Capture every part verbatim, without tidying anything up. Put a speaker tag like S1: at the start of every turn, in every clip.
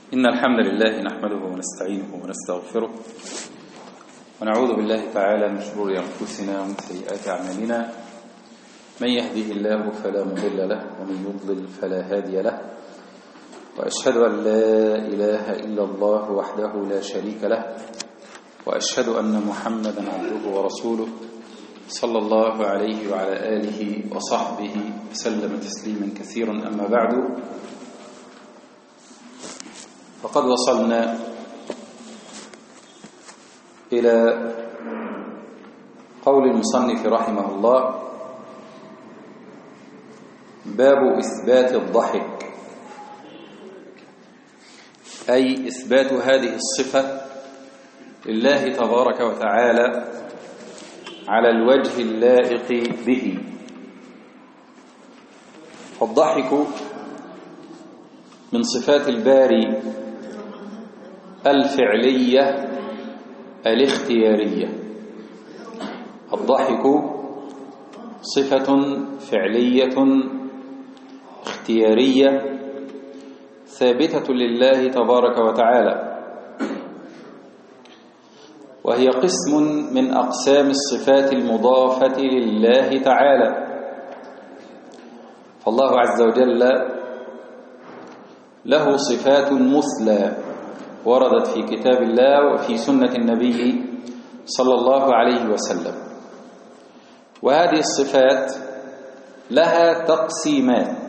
S1: إن الحمد لله نحمده ونستعينه ونستغفره ونعوذ بالله تعالى من شرور أنفسنا ومن سيئات أعمالنا. من يهده الله فلا مضل له ومن يضلل فلا هادي له، وأشهد أن لا إله إلا الله وحده لا شريك له، وأشهد أن محمدا عبده ورسوله صلى الله عليه وعلى آله وصحبه وسلم تسليما كثيرا. أما بعد، فقد وصلنا إلى قول المصنف رحمه الله: باب إثبات الضحك، أي إثبات هذه الصفة لله تبارك وتعالى على الوجه اللائق به. فالضحك من صفات الباري الفعلية الاختيارية. الضحك صفة فعلية اختيارية ثابتة لله تبارك وتعالى، وهي قسم من أقسام الصفات المضافة لله تعالى. فالله عز وجل له صفات مثلى وردت في كتاب الله وفي سنة النبي صلى الله عليه وسلم، وهذه الصفات لها تقسيمات.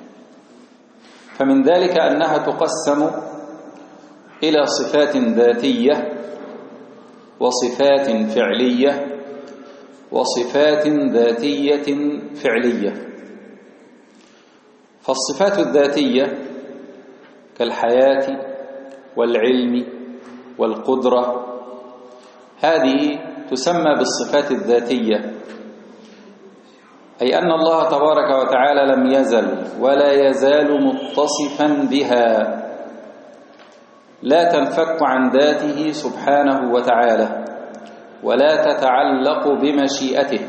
S1: فمن ذلك أنها تقسم إلى صفات ذاتية وصفات فعلية وصفات ذاتية فعلية. فالصفات الذاتية كالحياة والعلم والقدرة، هذه تسمى بالصفات الذاتية، أي أن الله تبارك وتعالى لم يزل ولا يزال متصفا بها، لا تنفك عن ذاته سبحانه وتعالى ولا تتعلق بمشيئته.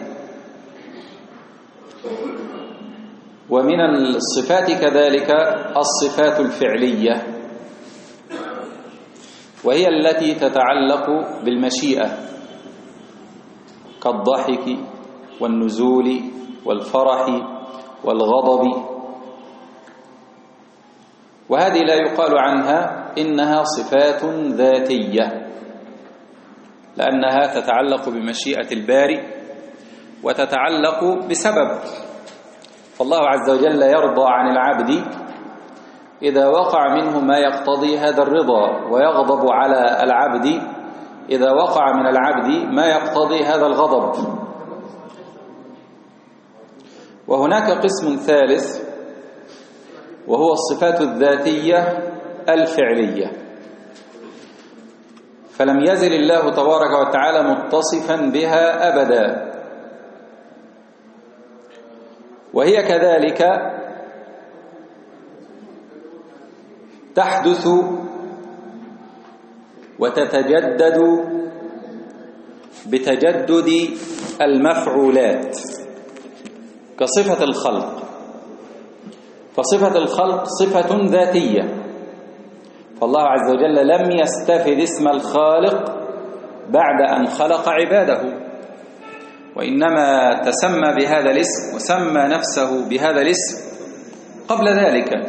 S1: ومن الصفات كذلك الصفات الفعلية، وهي التي تتعلق بالمشيئة كالضحك والنزول والفرح والغضب، وهذه لا يقال عنها إنها صفات ذاتية، لأنها تتعلق بمشيئة الباري وتتعلق بسبب. فالله عز وجل يرضى عن العبد إذا وقع منه ما يقتضي هذا الرضا، ويغضب على العبد إذا وقع من العبد ما يقتضي هذا الغضب. وهناك قسم ثالث، وهو الصفات الذاتية الفعلية. فلم يزل الله تبارك وتعالى متصفا بها أبدا، وهي كذلك تحدث وتتجدد بتجدد المفعولات كصفة الخلق. فصفة الخلق صفة ذاتية، فالله عز وجل لم يستفد اسم الخالق بعد أن خلق عباده، وإنما تسمى بهذا الاسم وسمى نفسه بهذا الاسم قبل ذلك.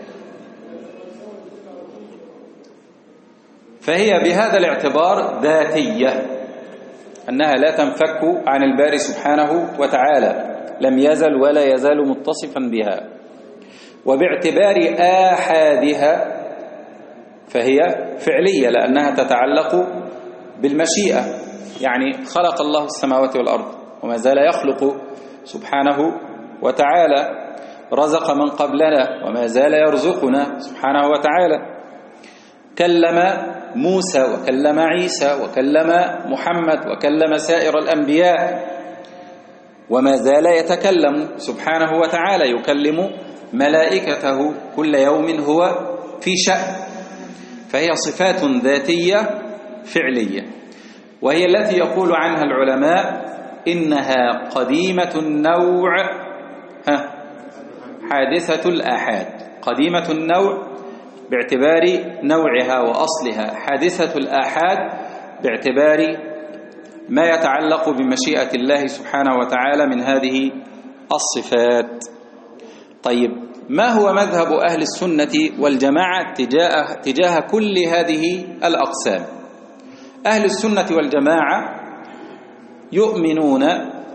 S1: فهي بهذا الاعتبار ذاتية، أنها لا تنفك عن الباري سبحانه وتعالى، لم يزل ولا يزال متصفا بها. وباعتبار آحادها فهي فعلية، لأنها تتعلق بالمشيئة، يعني خلق الله السماوات والأرض وما زال يخلق سبحانه وتعالى، رزق من قبلنا وما زال يرزقنا سبحانه وتعالى، كلم موسى وكلم عيسى وكلم محمد وكلم سائر الأنبياء وما زال يتكلم سبحانه وتعالى، يكلم ملائكته كل يوم هو في شأن. فهي صفات ذاتية فعلية، وهي التي يقول عنها العلماء إنها قديمة النوع حادثة الآحاد. قديمة النوع باعتبار نوعها وأصلها، حادثة الآحاد باعتبار ما يتعلق بمشيئة الله سبحانه وتعالى من هذه الصفات. طيب، ما هو مذهب أهل السنة والجماعة تجاه, تجاه كل هذه الأقسام؟ أهل السنة والجماعة يؤمنون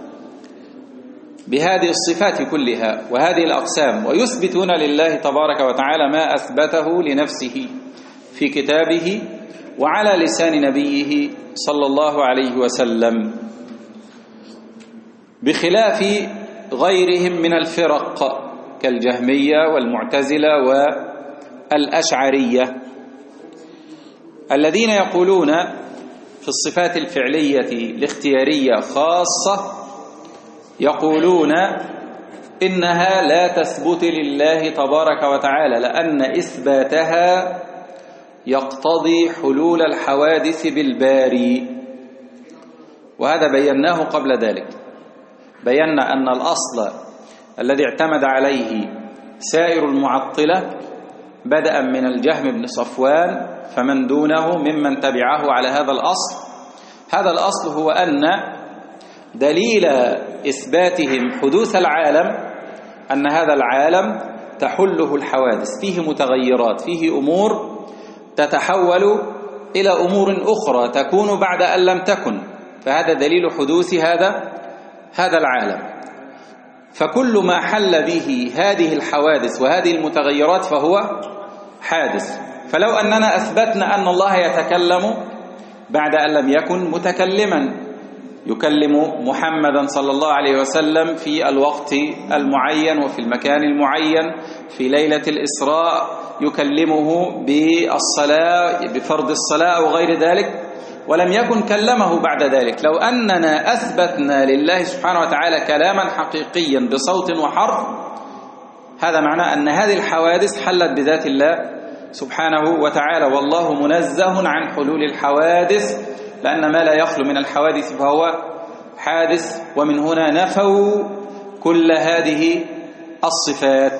S1: بهذه الصفات كلها وهذه الأقسام، ويثبتون لله تبارك وتعالى ما أثبته لنفسه في كتابه وعلى لسان نبيه صلى الله عليه وسلم، بخلاف غيرهم من الفرق كالجهمية والمعتزلة والأشعرية الذين يقولون في الصفات الفعلية الاختيارية خاصة، يقولون إنها لا تثبت لله تبارك وتعالى لأن إثباتها يقتضي حلول الحوادث بالباري. وهذا بيناه قبل ذلك، بينا أن الأصل الذي اعتمد عليه سائر المعطلة بدءا من الجهم بن صفوان فمن دونه ممن تبعه على هذا الأصل، هذا الأصل هو أن دليل إثباتهم حدوث العالم أن هذا العالم تحله الحوادث، فيه متغيرات، فيه أمور تتحول إلى أمور أخرى تكون بعد أن لم تكن، فهذا دليل حدوث هذا هذا العالم. فكل ما حل به هذه الحوادث وهذه المتغيرات فهو حادث. فلو أننا أثبتنا أن الله يتكلم بعد أن لم يكن متكلما، يكلم محمدا صلى الله عليه وسلم في الوقت المعين وفي المكان المعين في ليلة الإسراء، يكلمه بالصلاة بفرض الصلاة أو غير ذلك، ولم يكن كلمه بعد ذلك، لو أننا أثبتنا لله سبحانه وتعالى كلاما حقيقيا بصوت وحرف، هذا معناه أن هذه الحوادث حلت بذات الله سبحانه وتعالى، والله منزه عن حلول الحوادث، لأن ما لا يخلو من الحوادث فهو حادث. ومن هنا نفوا كل هذه الصفات،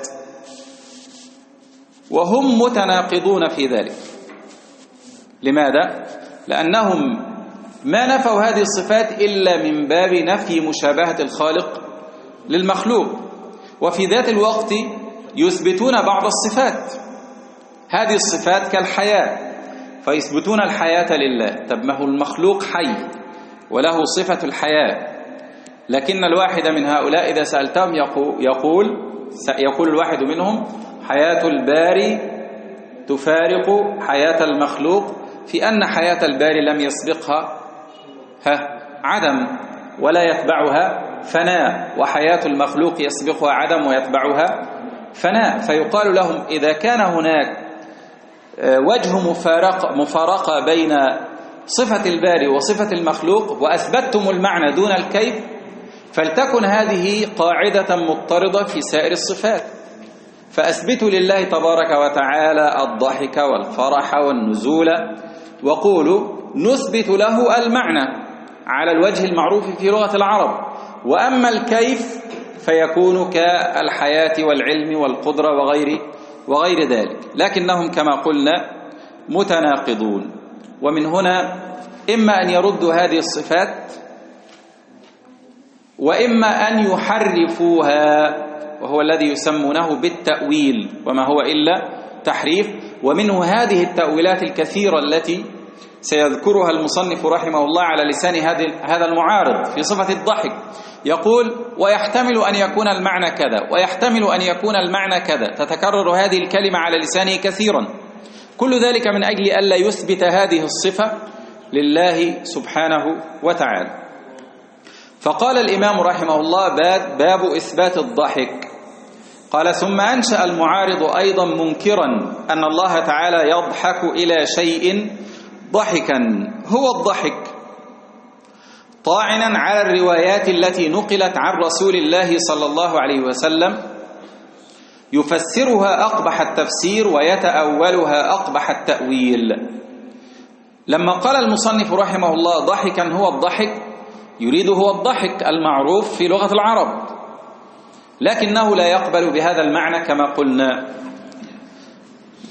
S1: وهم متناقضون في ذلك. لماذا؟ لأنهم ما نفوا هذه الصفات إلا من باب نفي مشابهة الخالق للمخلوق، وفي ذات الوقت يثبتون بعض الصفات. هذه الصفات كالحياة فيثبتون الحياة لله، طب ما هو المخلوق حي وله صفة الحياة، لكن الواحد من هؤلاء إذا سألتهم يقول يقول الواحد منهم حياة الباري تفارق حياة المخلوق، في أن حياة الباري لم يسبقها ها عدم ولا يتبعها فناء، وحياة المخلوق يسبقها عدم ويتبعها فناء. فيقال لهم إذا كان هناك وجه مفارقة, مفارقة بين صفة الباري وصفة المخلوق وأثبتتم المعنى دون الكيف، فلتكن هذه قاعدة مضطردة في سائر الصفات. فأثبتوا لله تبارك وتعالى الضحك والفرح والنزول، وقولوا نثبت له المعنى على الوجه المعروف في لغة العرب، وأما الكيف فيكون كالحياة والعلم والقدرة وغير وغير ذلك، لكنهم كما قلنا متناقضون. ومن هنا إما أن يردوا هذه الصفات وإما أن يحرفوها، وهو الذي يسمونه بالتأويل، وما هو إلا تحريف. ومنه هذه التأويلات الكثيرة التي سيذكرها المصنف رحمه الله على لسان هذا المعارض في صفة الضحك، يقول ويحتمل أن يكون المعنى كذا ويحتمل أن يكون المعنى كذا، تتكرر هذه الكلمة على لسانه كثيرا، كل ذلك من أجل ألا يثبت هذه الصفة لله سبحانه وتعالى. فقال الإمام رحمه الله باب إثبات الضحك، قال ثم أنشأ المعارض أيضا منكرا أن الله تعالى يضحك إلى شيء ضحكا هو الضحك، طاعنا على الروايات التي نقلت عن رسول الله صلى الله عليه وسلم، يفسرها أقبح التفسير ويتأولها أقبح التأويل. لما قال المصنف رحمه الله ضحكا هو الضحك، يريد هو الضحك المعروف في لغة العرب، لكنه لا يقبل بهذا المعنى كما قلنا.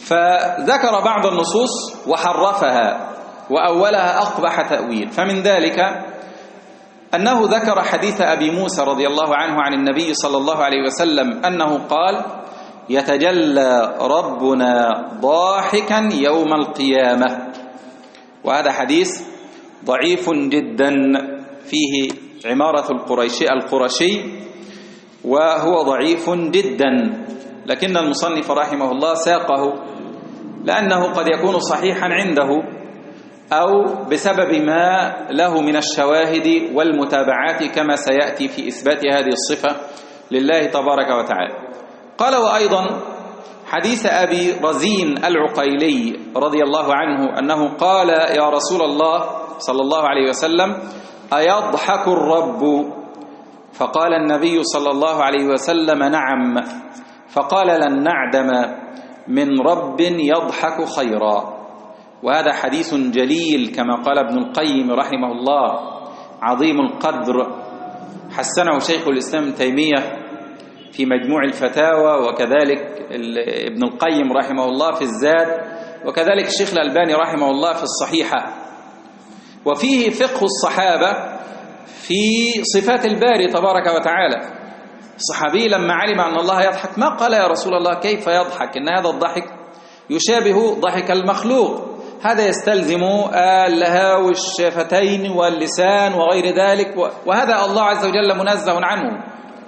S1: فذكر بعض النصوص وحرفها وأولها أقبح تأويل. فمن ذلك أنه ذكر حديث أبي موسى رضي الله عنه عن النبي صلى الله عليه وسلم أنه قال: يتجلى ربنا ضاحكا يوم القيامة. وهذا حديث ضعيف جدا فيه عمارة القريشي القرشي وهو ضعيف جدا، لكن المصنف رحمه الله ساقه لأنه قد يكون صحيحا عنده أو بسبب ما له من الشواهد والمتابعات كما سيأتي في إثبات هذه الصفة لله تبارك وتعالى. قال: وأيضا حديث أبي رزين العقيلي رضي الله عنه أنه قال: يا رسول الله صلى الله عليه وسلم: أيضحك الرب؟ فقال النبي صلى الله عليه وسلم: نعم. فقال: لن نعدم من رب يضحك خيرا. وهذا حديث جليل كما قال ابن القيم رحمه الله، عظيم القدر، حسنه شيخ الإسلام ابن تيمية في مجموع الفتاوى، وكذلك ابن القيم رحمه الله في الزاد، وكذلك الشيخ الألباني رحمه الله في الصحيحة. وفيه فقه الصحابة في صفات الباري تبارك وتعالى. الصحابي لما علم أن الله يضحك ما قال: يا رسول الله كيف يضحك؟ إن هذا الضحك يشابه ضحك المخلوق، هذا يستلزم الهاو الشفتين واللسان وغير ذلك، وهذا الله عز وجل منزه عنه.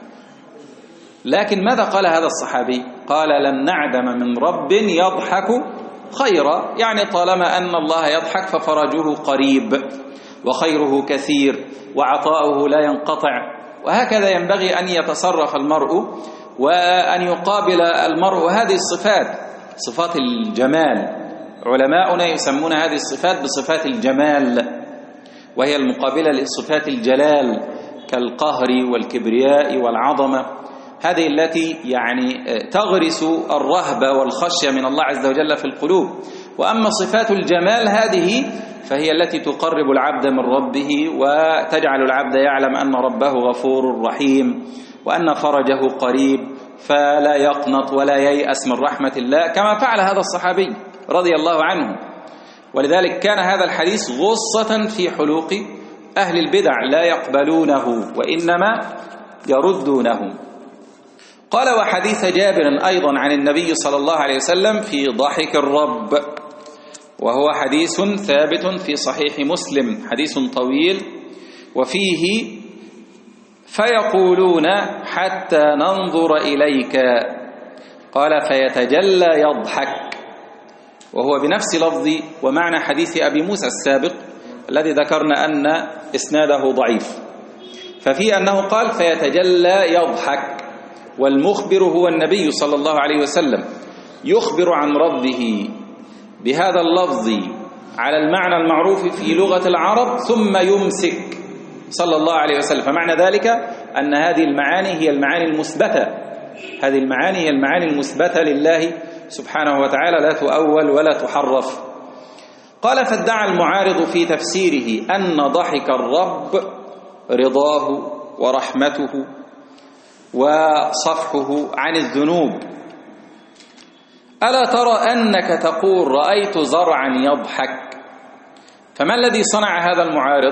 S1: لكن ماذا قال هذا الصحابي؟ قال: لن نعدم من رب يضحك خيرا، يعني طالما أن الله يضحك ففرجه قريب وخيره كثير وعطاؤه لا ينقطع. وهكذا ينبغي أن يتصرف المرء وأن يقابل المرء هذه الصفات، صفات الجمال. علماؤنا يسمون هذه الصفات بصفات الجمال، وهي المقابلة لصفات الجلال كالقهر والكبرياء والعظمة، هذه التي يعني تغرس الرهبة والخشية من الله عز وجل في القلوب. وأما صفات الجمال هذه فهي التي تقرب العبد من ربه وتجعل العبد يعلم أن ربه غفور رحيم وأن فرجه قريب، فلا يقنط ولا ييأس من رحمة الله كما فعل هذا الصحابي رضي الله عنه. ولذلك كان هذا الحديث غصة في حلوق أهل البدع، لا يقبلونه وإنما يردونه. قال: وحديث جابر أيضا عن النبي صلى الله عليه وسلم في ضحك الرب، وهو حديث ثابت في صحيح مسلم، حديث طويل، وفيه: فيقولون حتى ننظر إليك، قال: فيتجلى يضحك، وهو بنفس لفظ ومعنى حديث أبي موسى السابق الذي ذكرنا أن إسناده ضعيف. ففي أنه قال: فيتجلى يضحك، والمخبر هو النبي صلى الله عليه وسلم، يخبر عن ربه بهذا اللفظ على المعنى المعروف في لغة العرب ثم يمسك صلى الله عليه وسلم. فمعنى ذلك أن هذه المعاني هي المعاني المثبتة، هذه المعاني هي المعاني المثبتة لله سبحانه وتعالى، لا تؤول ولا تحرف. قال: فادعى المعارض في تفسيره أن ضحك الرب رضاه ورحمته وصفحه عن الذنوب. ألا ترى أنك تقول رأيت زرعا يضحك؟ فما الذي صنع هذا المعارض؟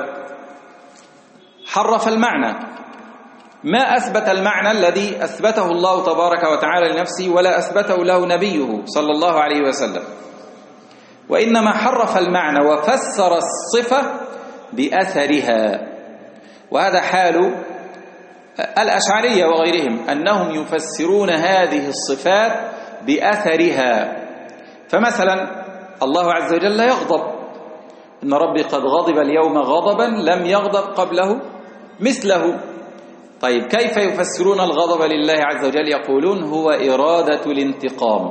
S1: حرف المعنى، ما أثبت المعنى الذي أثبته الله تبارك وتعالى لنفسه ولا أثبته له نبيه صلى الله عليه وسلم، وإنما حرف المعنى وفسر الصفة بأثرها. وهذا حال الأشعرية وغيرهم، أنهم يفسرون هذه الصفات بأثرها. فمثلا الله عز وجل يغضب، إن ربي قد غضب اليوم غضبا لم يغضب قبله مثله. طيب كيف يفسرون الغضب لله عز وجل؟ يقولون هو إرادة الانتقام،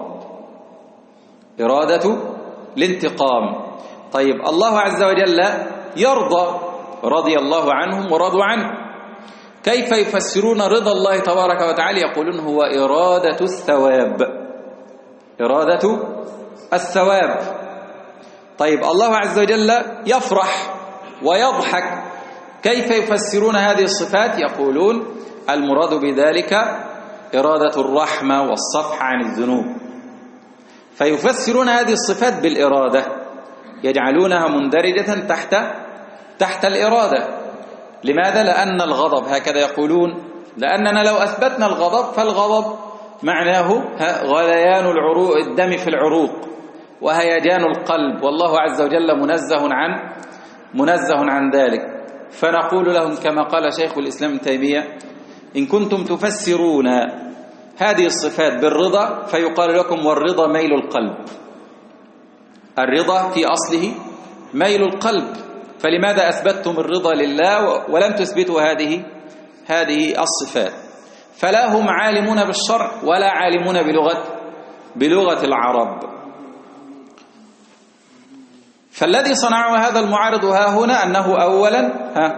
S1: إرادة الانتقام. طيب الله عز وجل يرضى، رضي الله عنهم ورضوا عنه، كيف يفسرون رضا الله تبارك وتعالى؟ يقولون هو إرادة الثواب، إرادة الثواب. طيب الله عز وجل يفرح ويضحك، كيف يفسرون هذه الصفات؟ يقولون المراد بذلك إرادة الرحمة والصفح عن الذنوب. فيفسرون هذه الصفات بالإرادة، يجعلونها مندرجة تحت تحت الإرادة. لماذا؟ لأن الغضب، هكذا يقولون، لأننا لو أثبتنا الغضب فالغضب معناه غليان العروق الدم في العروق وهيجان القلب، والله عز وجل منزه عن منزه عن ذلك. فنقول لهم كما قال شيخ الإسلام ابن تيمية: إن كنتم تفسرون هذه الصفات بالرضا فيقال لكم: والرضا ميل القلب. الرضا في أصله ميل القلب، فلماذا أثبتتم الرضا لله ولم تثبتوا هذه هذه الصفات؟ فلا هم عالمون بالشرع ولا عالمون بلغة بلغة العرب. فالذي صنعه هذا المعارض ها هنا أنه أولا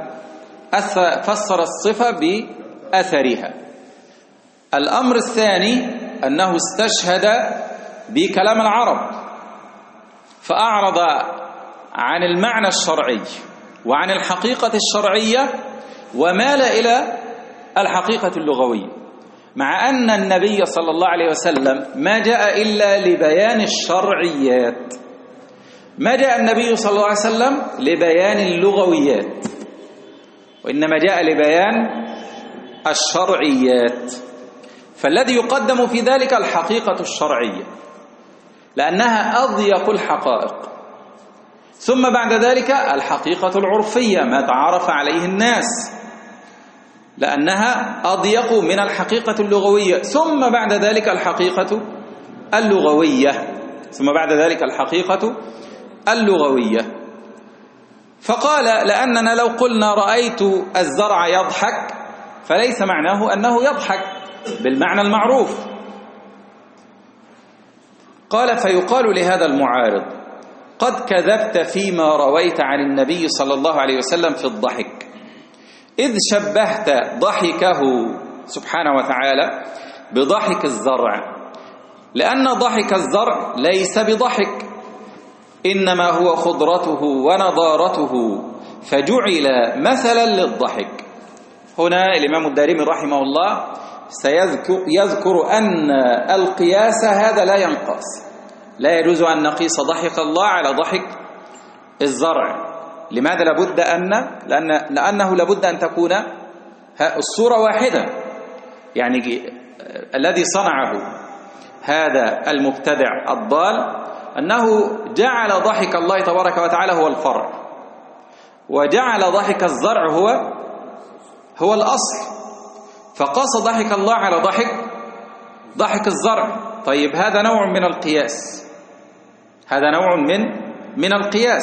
S1: فسر الصفة بأثرها. الأمر الثاني أنه استشهد بكلام العرب فأعرض عن المعنى الشرعي وعن الحقيقة الشرعية ومال إلى الحقيقة اللغوية، مع أن النبي صلى الله عليه وسلم ما جاء إلا لبيان الشرعيات، ما جاء النبي صلى الله عليه وسلم لبيان اللغويات، وإنما جاء لبيان الشرعيات. فالذي يقدم في ذلك الحقيقة الشرعية لأنها أضيق الحقائق، ثم بعد ذلك الحقيقة العرفية ما تعارف عليه الناس لأنها أضيق من الحقيقة اللغوية، ثم بعد ذلك الحقيقة اللغوية ثم بعد ذلك الحقيقة اللغوية. فقال: لأننا لو قلنا رأيت الزرع يضحك فليس معناه أنه يضحك بالمعنى المعروف. قال: فيقال لهذا المعارض: قد كذبت فيما رويت عن النبي صلى الله عليه وسلم في الضحك، إذ شبهت ضحكه سبحانه وتعالى بضحك الزرع، لأن ضحك الزرع ليس بضحك، إنما هو خضرته ونضارته فجعل مثلا للضحك. هنا الإمام الدارمي رحمه الله سيذكر يذكر أن القياس هذا لا ينقاس، لا يجوز أن نقيس ضحك الله على ضحك الزرع. لماذا؟ لابد أن لأن لأنه لابد أن تكون الصورة واحدة. يعني الذي صنعه هذا المبتدع الضال أنه جعل ضحك الله تبارك وتعالى هو الفرع، وجعل ضحك الزرع هو هو الأصل، فقاس ضحك الله على ضحك ضحك الزرع. طيب هذا نوع من القياس، هذا نوع من من القياس.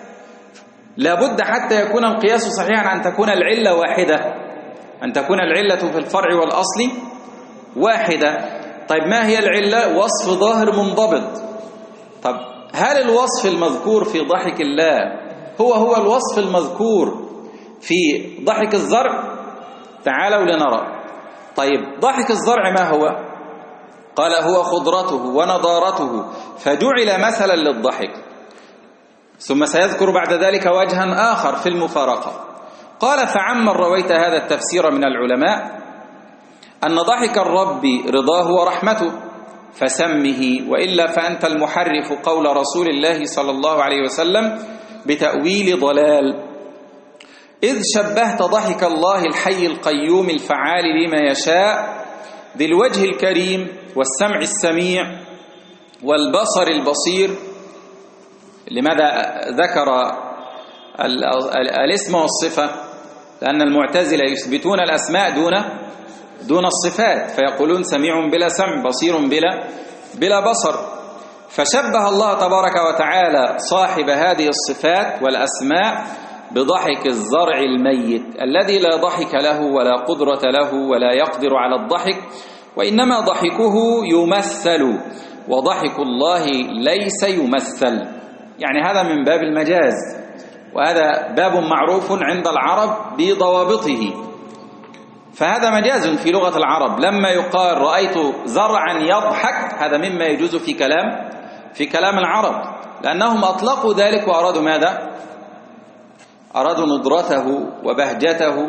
S1: لابد حتى يكون القياس صحيحا أن تكون العلة واحدة، أن تكون العلة في الفرع والأصل واحدة. طيب ما هي العلة؟ وصف ظاهر منضبط. طب هل الوصف المذكور في ضحك الله هو هو الوصف المذكور في ضحك الزرع؟ تعالوا لنرى. طيب ضحك الزرع ما هو؟ قال: هو خضرته ونضارته فجعل مثلا للضحك. ثم سيذكر بعد ذلك وجها آخر في المفارقة. قال: فعمن رويت هذا التفسير من العلماء أن ضحك الرب رضاه ورحمته فسمه، وإلا فأنت المحرف قول رسول الله صلى الله عليه وسلم بتأويل ضلال، إذ شبهت ضحك الله الحي القيوم الفعال لما يشاء ذي الوجه الكريم والسمع السميع والبصر البصير. لماذا ذكر الاسم والصفة؟ لأن المعتزلة يثبتون الأسماء دون دون الصفات، فيقولون سميع بلا سمع، بصير بلا بلا بصر. فشبه الله تبارك وتعالى صاحب هذه الصفات والأسماء بضحك الزرع الميت الذي لا ضحك له ولا قدرة له ولا يقدر على الضحك، وإنما ضحكه يمثل، وضحك الله ليس يمثل. يعني هذا من باب المجاز، وهذا باب معروف عند العرب بضوابطه. فهذا مجاز في لغة العرب. لما يقال رأيت زرعا يضحك هذا مما يجوز في كلام في كلام العرب، لأنهم أطلقوا ذلك وأرادوا ماذا؟ أرادوا ندرته وبهجته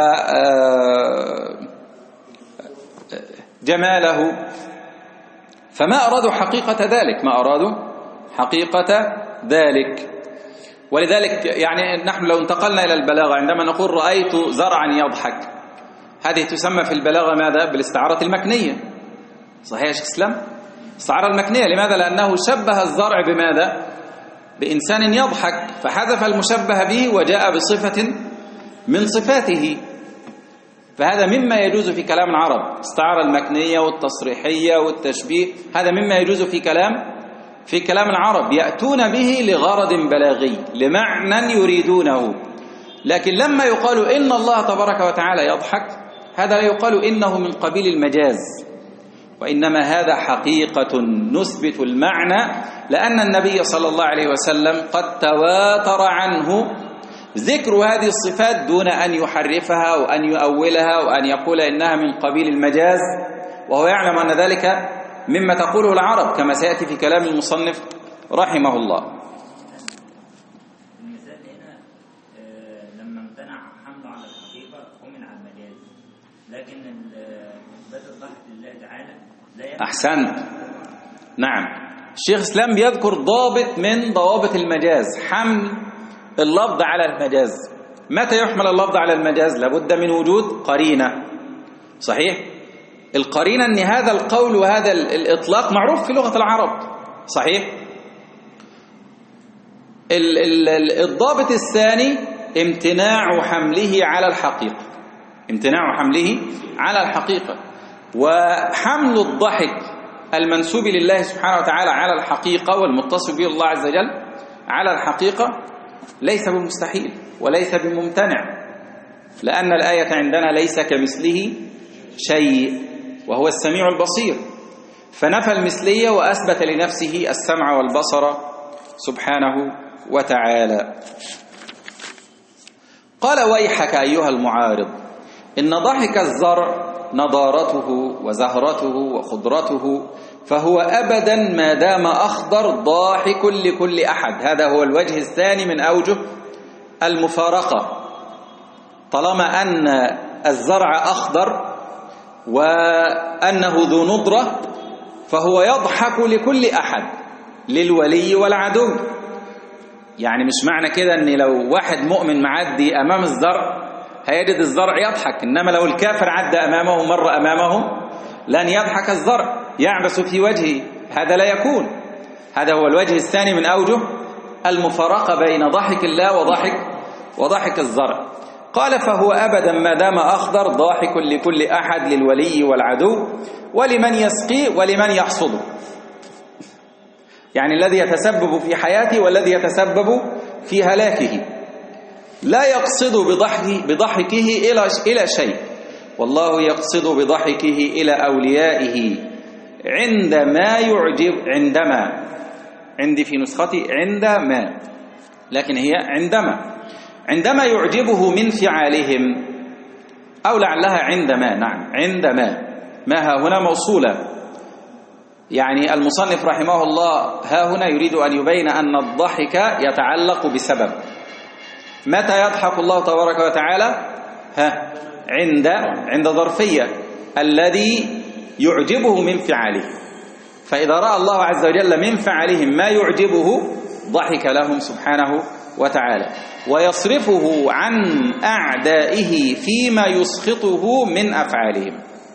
S1: وجماله. فما أرادوا حقيقة ذلك، ما أرادوا حقيقة ذلك. ولذلك يعني نحن لو انتقلنا إلى البلاغة عندما نقول رأيت زرعا يضحك، هذه تسمى في البلاغة ماذا؟ بالاستعارة المكنية. صحيح يا شيخ اسلام؟ الاستعارة المكنية. لماذا؟ لأنه شبه الزرع بماذا؟ بإنسان يضحك، فحذف المشبه به وجاء بصفة من صفاته. فهذا مما يجوز في كلام العرب، الاستعارة المكنية والتصريحية والتشبيه، هذا مما يجوز في كلام في كلام العرب، يأتون به لغرض بلاغي، لمعنى يريدونه. لكن لما يقال إن الله تبارك وتعالى يضحك، هذا لا يقال إنه من قبيل المجاز، وإنما هذا حقيقة نثبت المعنى، لأن النبي صلى الله عليه وسلم قد تواتر عنه ذكر هذه الصفات دون أن يحرفها وأن يؤولها وأن يقول إنها من قبيل المجاز، وهو يعلم أن ذلك مما تقوله العرب كما سيأتي في كلام المصنف رحمه الله.
S2: المثال هنا لما امتنع حمله على الحقيقة ومن على المجاز، لكن إثبات الضحك لله تعالى لا.
S1: أحسنت، نعم. الشيخ اسلام بيذكر ضابط من ضوابط المجاز، حمل اللفظ على المجاز. متى يحمل اللفظ على المجاز؟ لابد من وجود قرينة. صحيح؟ القرينة أن هذا القول وهذا الإطلاق معروف في لغة العرب. صحيح؟ الضابط الثاني امتناع حمله على الحقيقة، امتناع حمله على الحقيقة. وحمل الضحك المنسوب لله سبحانه وتعالى على الحقيقة والمتصل به الله عز وجل على الحقيقة ليس بمستحيل وليس بممتنع، لأن الآية عندنا ليس كمثله شيء وهو السميع البصير، فنفى المثلية وأثبت لنفسه السمع والبصر سبحانه وتعالى. قال ويحك أيها المعارض إن ضحك الزرع نضارته وزهرته وخضرته، فهو أبدا ما دام أخضر ضاحك لكل أحد. هذا هو الوجه الثاني من أوجه المفارقة. طالما أن الزرع أخضر وأنه ذو نضرة فهو يضحك لكل أحد، للولي والعدو. يعني مش معنى كده أن لو واحد مؤمن معدي أمام الزرع هيجد الزرع يضحك، إنما لو الكافر عدى أمامه مر أمامه لن يضحك الزرع، يعبس في وجهه، هذا لا يكون. هذا هو الوجه الثاني من أوجه المفارقة بين ضحك الله وضحك وضحك الزرع. قال فهو أبدا ما دام أخضر ضاحك لكل أحد، للولي والعدو، ولمن يسقي ولمن يحصده. يعني الذي يتسبب في حياته والذي يتسبب في هلاكه، لا يقصد بضحكه, بضحكه إلى إلى شيء، والله يقصد بضحكه إلى أوليائه عندما يعجب. عندما عندي في نسختي عندما، لكن هي عندما عندما يعجبه من فعالهم، أو لعلها عندما. نعم عندما، ما ها هنا موصولة. يعني المصنف رحمه الله ها هنا يريد أن يبين أن الضحك يتعلق بسبب. متى يضحك الله تبارك وتعالى؟ ها عند عند ظرفية، الذي يعجبه من فعاله. فإذا رأى الله عز وجل من فعلهم ما يعجبه ضحك لهم سبحانه وتعالى، ويصرفه عن أعدائه فيما يسخطه من أفعالهم.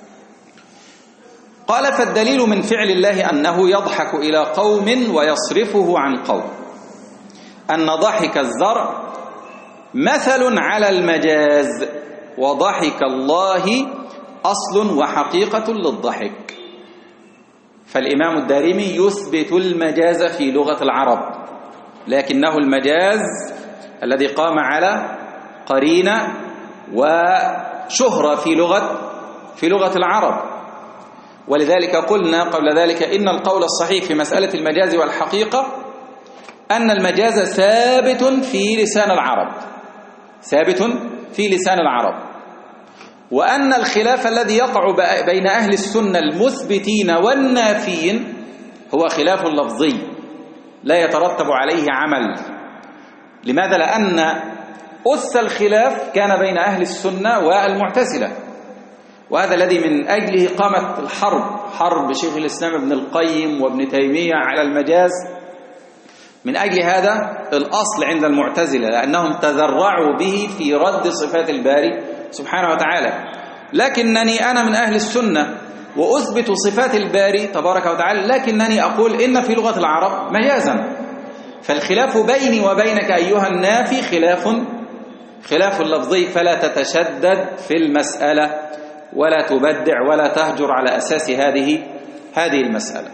S1: قال فالدليل من فعل الله أنه يضحك إلى قوم ويصرفه عن قوم، أن ضحك الزرع مثل على المجاز، وضحك الله أصل وحقيقة للضحك. فالإمام الدارمي يثبت المجاز في لغة العرب، لكنه المجاز الذي قام على قرينة وشهرة في لغة في لغة العرب. ولذلك قلنا قبل ذلك إن القول الصحيح في مسألة المجاز والحقيقة أن المجاز ثابت في لسان العرب، ثابت في لسان العرب، وأن الخلاف الذي يقع بين أهل السنة المثبتين والنافين هو خلاف لفظي لا يترتب عليه عمل. لماذا؟ لأن أس الخلاف كان بين أهل السنة والمعتزلة، وهذا الذي من أجله قامت الحرب حرب شيخ الإسلام ابن القيم وابن تيمية على المجاز من أجل هذا الأصل عند المعتزلة، لأنهم تذرعوا به في رد صفات الباري سبحانه وتعالى. لكنني أنا من أهل السنة وأثبت صفات الباري تبارك وتعالى، لكنني أقول إن في لغة العرب مجازا، فالخلاف بيني وبينك أيها النافي خلاف خلاف لفظي، فلا تتشدد في المسألة ولا تبدع ولا تهجر على أساس هذه هذه المسألة.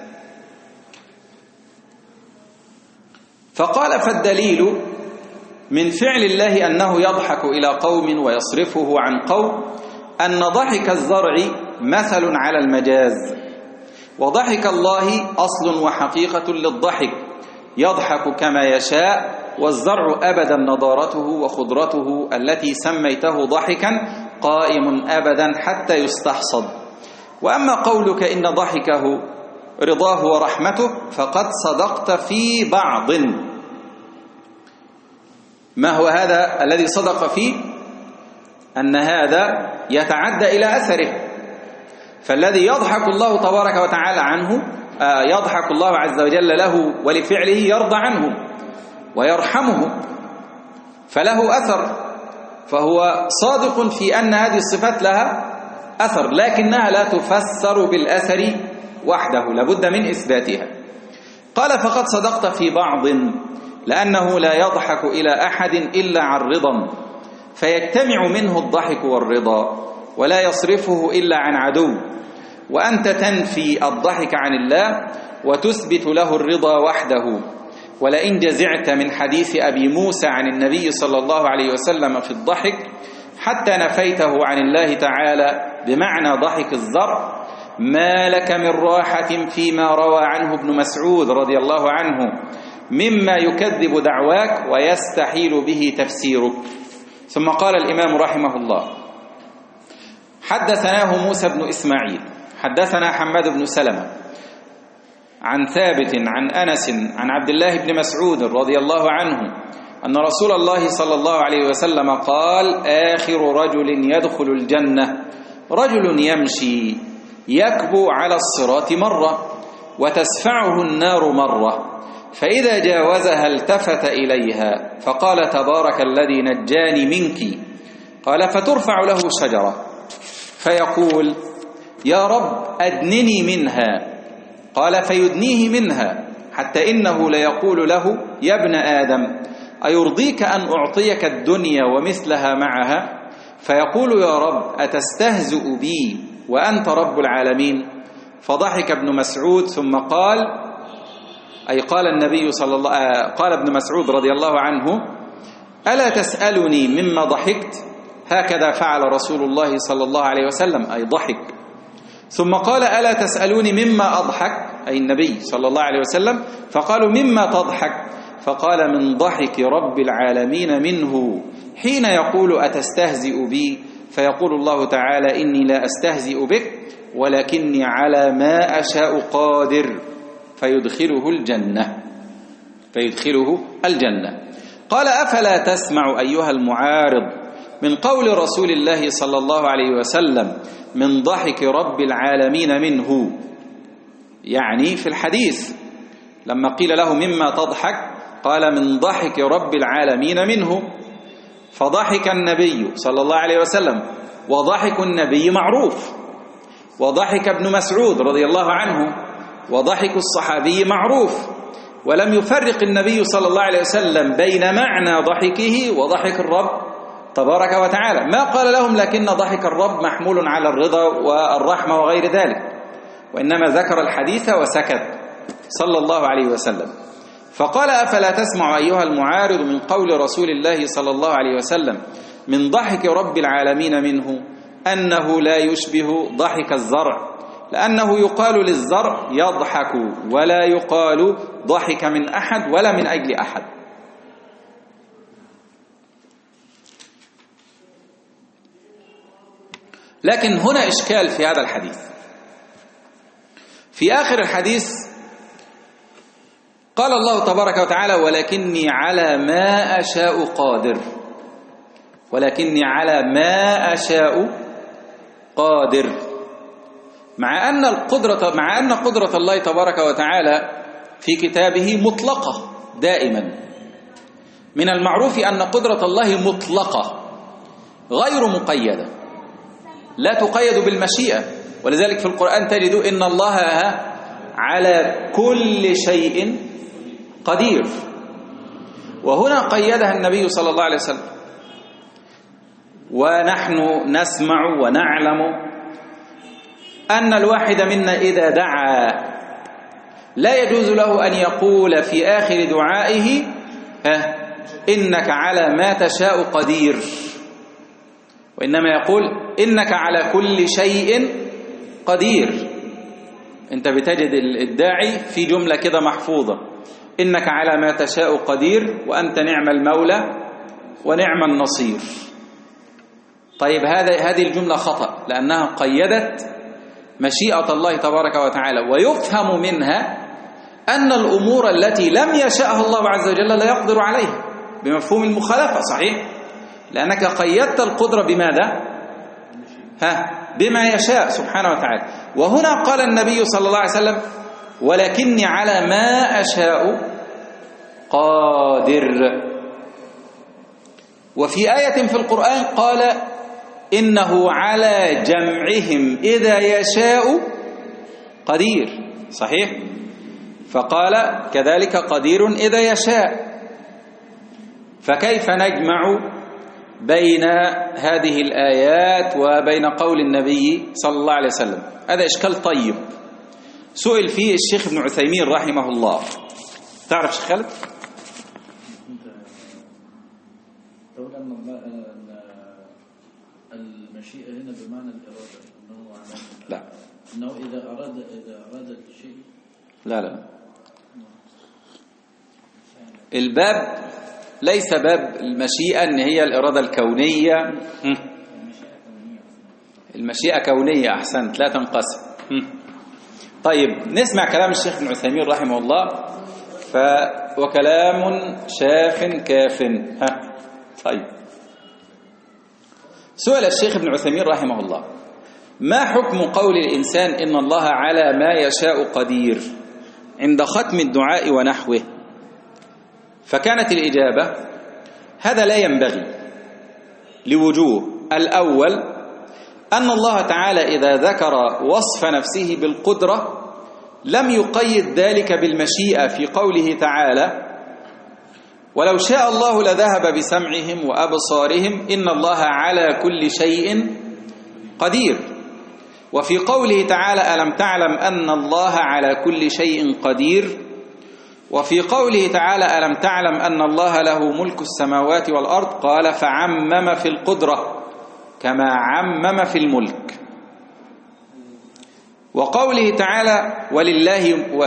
S1: فقال: فالدليل من فعل الله أنه يضحك إلى قوم ويصرفه عن قوم أن ضحك الزرع مثل على المجاز، وضحك الله أصل وحقيقة للضحك، يضحك كما يشاء، والزرع أبدا نضارته وخضرته التي سميته ضحكا قائم أبدا حتى يستحصد. وأما قولك إن ضحكه رضاه ورحمته فقد صدقت في بعض. ما هو هذا الذي صدق فيه؟ أن هذا يتعدى إلى أثره، فالذي يضحك الله تبارك وتعالى عنه يضحك الله عز وجل له ولفعله يرضى عنه ويرحمه، فله أثر، فهو صادق في أن هذه الصفات لها أثر، لكنها لا تفسر بالأثر وحده، لابد من إثباتها. قال: فقد صدقت في بعض، لأنه لا يضحك إلى أحد إلا عن رضا، فيجتمع منه الضحك والرضا، ولا يصرفه إلا عن عدو، وأنت تنفي الضحك عن الله وتثبت له الرضا وحده. ولئن جزعت من حديث أبي موسى عن النبي صلى الله عليه وسلم في الضحك حتى نفيته عن الله تعالى بمعنى ضحك الزرع، ما لك من راحة فيما روى عنه ابن مسعود رضي الله عنه مما يكذب دعواك ويستحيل به تفسيرك. ثم قال الإمام رحمه الله: حدثناه موسى بن إسماعيل حدثنا حماد بن سلمة عن ثابت عن أنس عن عبد الله بن مسعود رضي الله عنه أن رسول الله صلى الله عليه وسلم قال: آخر رجل يدخل الجنة رجل يمشي يكبو على الصراط مرة وتسفعه النار مرة، فإذا جاوزها التفت إليها فقال: تبارك الذي نجاني منك. قال: فترفع له شجرة فيقول: يا رب أدنني منها. قال: فيدنيه منها حتى إنه ليقول له: يا ابن آدم أيرضيك أن أعطيك الدنيا ومثلها معها؟ فيقول: يا رب أتستهزئ بي وأنت رب العالمين؟ فضحك ابن مسعود ثم قال، أي قال النبي صلى الله قال ابن مسعود رضي الله عنه: ألا تسألني مما ضحكت؟ هكذا فعل رسول الله صلى الله عليه وسلم، أي ضحك. ثم قال: ألا تسألوني مما أضحك؟ أي النبي صلى الله عليه وسلم. فقالوا: مما تضحك؟ فقال: من ضحك رب العالمين منه حين يقول: أتستهزئ بي؟ فيقول الله تعالى: إني لا أستهزئ بك ولكني على ما أشاء قادر، فيدخله الجنة فيدخله الجنة. قال: أفلا تسمع أيها المعارض من قول رسول الله صلى الله عليه وسلم: من ضحك رب العالمين منه، يعني في الحديث لما قيل له مما تضحك قال: من ضحك رب العالمين منه. فضحك النبي صلى الله عليه وسلم، وضحك النبي معروف، وضحك ابن مسعود رضي الله عنه، وضحك الصحابي معروف، ولم يفرق النبي صلى الله عليه وسلم بين معنى ضحكه وضحك الرب تبارك وتعالى. ما قال لهم لكن ضحك الرب محمول على الرضا والرحمة وغير ذلك، وإنما ذكر الحديث وسكت صلى الله عليه وسلم. فقال: أفلا تسمع أيها المعارض من قول رسول الله صلى الله عليه وسلم: من ضحك رب العالمين منه أنه لا يشبه ضحك الزرع، لأنه يقال للزرع يضحك ولا يقال ضحك من أحد ولا من أجل أحد. لكن هنا إشكال في هذا الحديث. في آخر الحديث قال الله تبارك وتعالى: ولكني على ما أشاء قادر، ولكني على ما أشاء قادر. مع أن القدرة مع أن قدرة الله تبارك وتعالى في كتابه مطلقة دائما. من المعروف أن قدرة الله مطلقة غير مقيدة، لا تقيد بالمشيئة، ولذلك في القرآن تجد إن الله على كل شيء قدير، وهنا قيدها النبي صلى الله عليه وسلم. ونحن نسمع ونعلم أن الواحد منا إذا دعا لا يجوز له أن يقول في آخر دعائه إنك على ما تشاء قدير، وإنما يقول إنك على كل شيء قدير. أنت بتجد الداعي في جملة كده محفوظة، إنك على ما تشاء قدير وأنت نعم المولى ونعم النصير. طيب هذا هذه الجملة خطأ، لأنها قيدت مشيئة الله تبارك وتعالى، ويفهم منها أن الأمور التي لم يشأها الله عز وجل لا يقدر عليها بمفهوم المخالفة. صحيح، لأنك قيدت القدرة بماذا؟ ها بما يشاء سبحانه وتعالى. وهنا قال النبي صلى الله عليه وسلم ولكني على ما أشاء قادر. وفي آية في القرآن قال إنه على جمعهم إذا يشاء قدير. صحيح، فقال كذلك قدير إذا يشاء. فكيف نجمع بين هذه الآيات وبين قول النبي صلى الله عليه وسلم؟ هذا إشكال طيب سئل فيه الشيخ ابن عثيمين رحمه الله. تعرف شيخ خالد؟
S3: المشيئة هنا بمعنى الإرادة، أنه على
S1: لا،
S3: أنه إذا أراد إذا أراد الشيء.
S1: لا لا، الباب ليس باب المشيئة أن هي الإرادة الكونية. المشيئة كونية، أحسنت، لا تنقسم. طيب نسمع كلام الشيخ ابن عثيمين رحمه الله. ف وكلام شاف كاف. ها طيب، سئل الشيخ ابن عثيمين رحمه الله ما حكم قول الإنسان إن الله على ما يشاء قدير عند ختم الدعاء ونحوه؟ فكانت الإجابة هذا لا ينبغي لوجوه. الأول أن الله تعالى إذا ذكر وصف نفسه بالقدرة لم يقيد ذلك بالمشيئة في قوله تعالى ولو شاء الله لذهب بسمعهم وأبصارهم إن الله على كل شيء قدير. وفي قوله تعالى ألم تعلم أن الله على كل شيء قدير. وفي قوله تعالى ألم تعلم أن الله له ملك السماوات والأرض قال فعمم في القدرة كما عمم في الملك. وقوله تعالى ولله و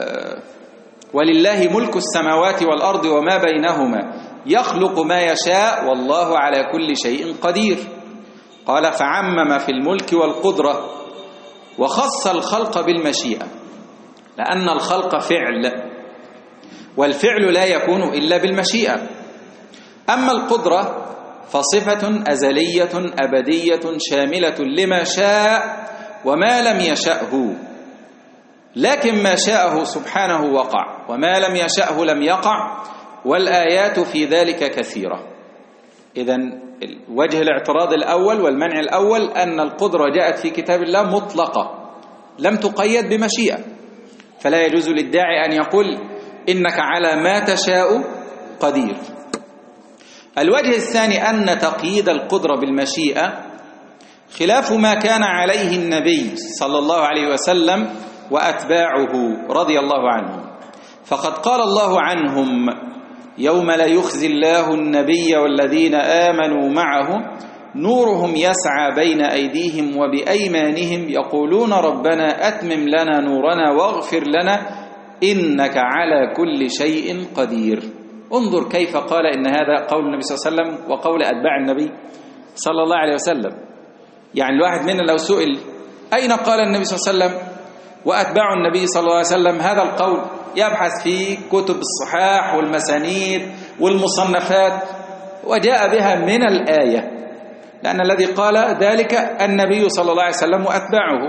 S1: ولله ملك السماوات والأرض وما بينهما يخلق ما يشاء والله على كل شيء قدير قال فعمم في الملك والقدرة. وخص الخلق بالمشيئة لأن الخلق فعل، والفعل لا يكون إلا بالمشيئة. أما القدرة فصفة أزلية أبدية شاملة لما شاء وما لم يشأه، لكن ما شاءه سبحانه وقع وما لم يشأه لم يقع، والآيات في ذلك كثيرة. إذن وجه الاعتراض الأول والمنع الأول أن القدرة جاءت في كتاب الله مطلقة لم تقيد بمشيئة، فلا يجوز للداعي أن يقول إنك على ما تشاء قدير. الوجه الثاني أن تقييد القدرة بالمشيئة خلاف ما كان عليه النبي صلى الله عليه وسلم وأتباعه رضي الله عنهم. فقد قال الله عنهم يوم لا يخزي الله النبي والذين آمنوا معه نورهم يسعى بين أيديهم وبأيمانهم يقولون ربنا أتمم لنا نورنا واغفر لنا إنك على كل شيء قدير. انظر كيف قال إن هذا قول النبي صلى الله عليه وسلم وقول أتباع النبي صلى الله عليه وسلم. يعني الواحد منا لو سئل أين قال النبي صلى الله عليه وسلم وأتباع النبي صلى الله عليه وسلم هذا القول، يبحث في كتب الصحاح والمسانيد والمصنفات وجاء بها من الآية، لأن الذي قال ذلك النبي صلى الله عليه وسلم وأتباعه.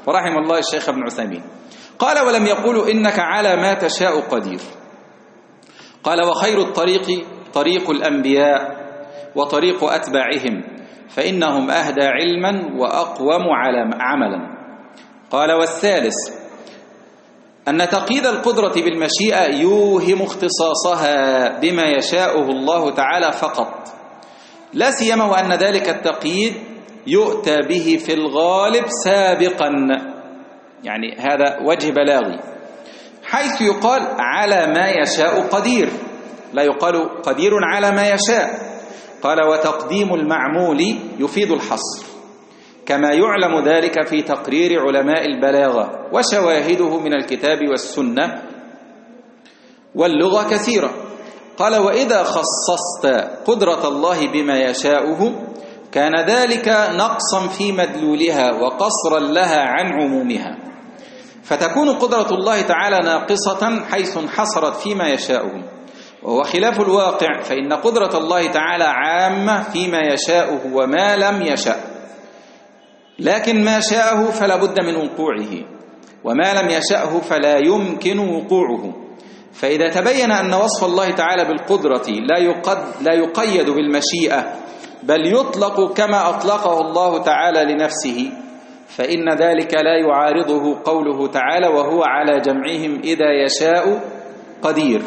S1: ورحم الله الشيخ ابن عثيمين. قال ولم يقولوا إنك على ما تشاء قدير. قال وخير الطريق طريق الأنبياء وطريق أتباعهم فإنهم أهدى علما وأقوم عملا. قال والثالث أن تقييد القدرة بالمشيئة يوهم اختصاصها بما يشاءه الله تعالى فقط، لا سيما وأن ذلك التقييد يؤتى به في الغالب سابقا، يعني هذا وجه بلاغي، حيث يقال على ما يشاء قدير، لا يقال قدير على ما يشاء. قال وتقديم المعمول يفيد الحصر، كما يعلم ذلك في تقرير علماء البلاغة، وشواهده من الكتاب والسنة واللغة كثيرة. قال وإذا خصصت قدرة الله بما يشاؤه كان ذلك نقصا في مدلولها وقصرا لها عن عمومها، فتكون قدرة الله تعالى ناقصة حيث انحصرت فيما يشاؤه، وهو خلاف الواقع، فإن قدرة الله تعالى عامة فيما يشاؤه وما لم يشأ، لكن ما شاءه فلا بد من وقوعه، وما لم يشأه فلا يمكن وقوعه. فإذا تبين أن وصف الله تعالى بالقدرة لا يقد لا يقيد بالمشيئة بل يطلق كما أطلقه الله تعالى لنفسه، فإن ذلك لا يعارضه قوله تعالى وهو على جمعهم إذا يشاء قدير.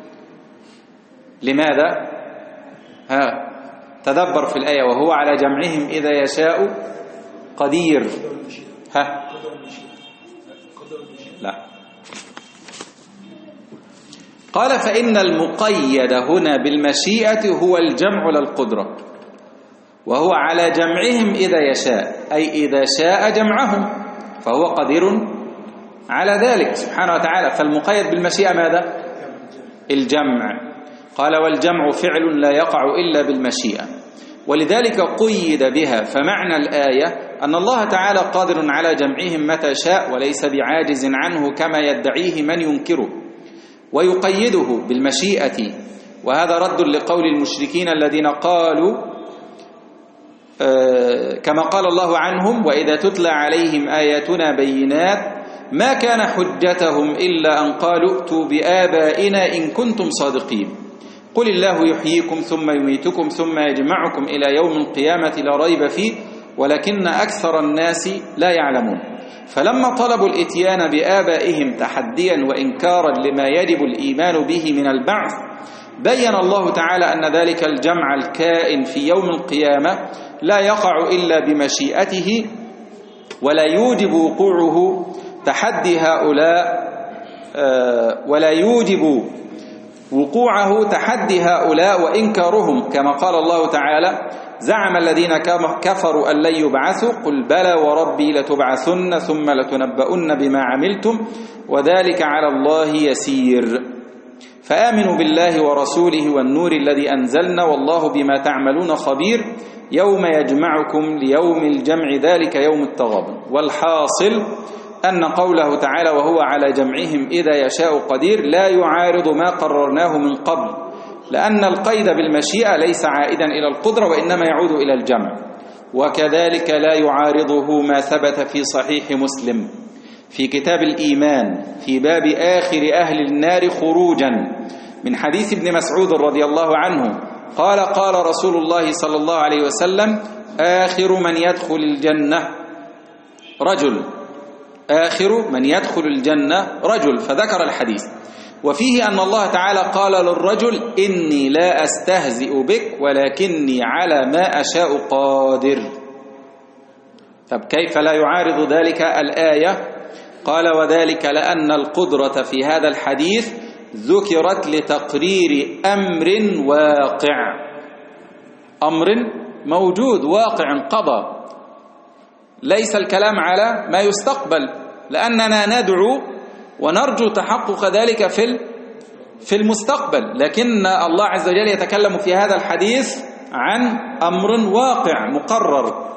S1: لماذا؟ ها تدبر في الآية وهو على جمعهم إذا يشاء قدير. ها لا قال فإن المقيد هنا بالمشيئة هو الجمع للقدرة، وهو على جمعهم إذا يشاء، أي إذا شاء جمعهم فهو قدير على ذلك سبحانه وتعالى. فالمقيد بالمشيئة ماذا؟ الجمع. قال والجمع فعل لا يقع إلا بالمشيئة، ولذلك قيد بها. فمعنى الآية أن الله تعالى قادر على جمعهم متى شاء وليس بعاجز عنه كما يدعيه من ينكره، ويقيده بالمشيئة. وهذا رد لقول المشركين الذين قالوا آه كما قال الله عنهم وإذا تتلى عليهم آياتنا بينات ما كان حجتهم إلا أن قالوا ائتوا بآبائنا إن كنتم صادقين قل الله يحييكم ثم يميتكم ثم يجمعكم إلى يوم القيامة لا ريب فيه ولكن أكثر الناس لا يعلمون. فلما طلبوا الإتيان بآبائهم تحديا وإنكارا لما يجب الإيمان به من البعث بين الله تعالى أن ذلك الجمع الكائن في يوم القيامة لا يقع إلا بمشيئته، ولا يوجب وقوعه تحدي هؤلاء ولا يوجب وقوعه تحدي هؤلاء وإنكارهم، كما قال الله تعالى زعم الذين كفروا أن لن يبعثوا قل بلى وربي لتبعثن ثم لتنبؤن بما عملتم وذلك على الله يسير. فآمنوا بالله ورسوله والنور الذي أنزلنا والله بما تعملون خبير يوم يجمعكم ليوم الجمع ذلك يوم التغابن. والحاصل أن قوله تعالى وهو على جمعهم إذا يشاء قدير لا يعارض ما قررناه من قبل، لأن القيد بالمشيئة ليس عائدا إلى القدرة وإنما يعود إلى الجمع. وكذلك لا يعارضه ما ثبت في صحيح مسلم في كتاب الإيمان في باب آخر أهل النار خروجا من حديث ابن مسعود رضي الله عنه قال قال رسول الله صلى الله عليه وسلم آخر من يدخل الجنة رجل آخر من يدخل الجنة رجل، فذكر الحديث وفيه أن الله تعالى قال للرجل إني لا أستهزئ بك ولكني على ما أشاء قادر. طب كيف لا يعارض ذلك الآية؟ قال وذلك لأن القدرة في هذا الحديث ذكرت لتقرير أمر واقع، أمر موجود واقع قضى، ليس الكلام على ما يستقبل، لأننا ندعو ونرجو تحقق ذلك في في المستقبل، لكن الله عز وجل يتكلم في هذا الحديث عن أمر واقع مقرر،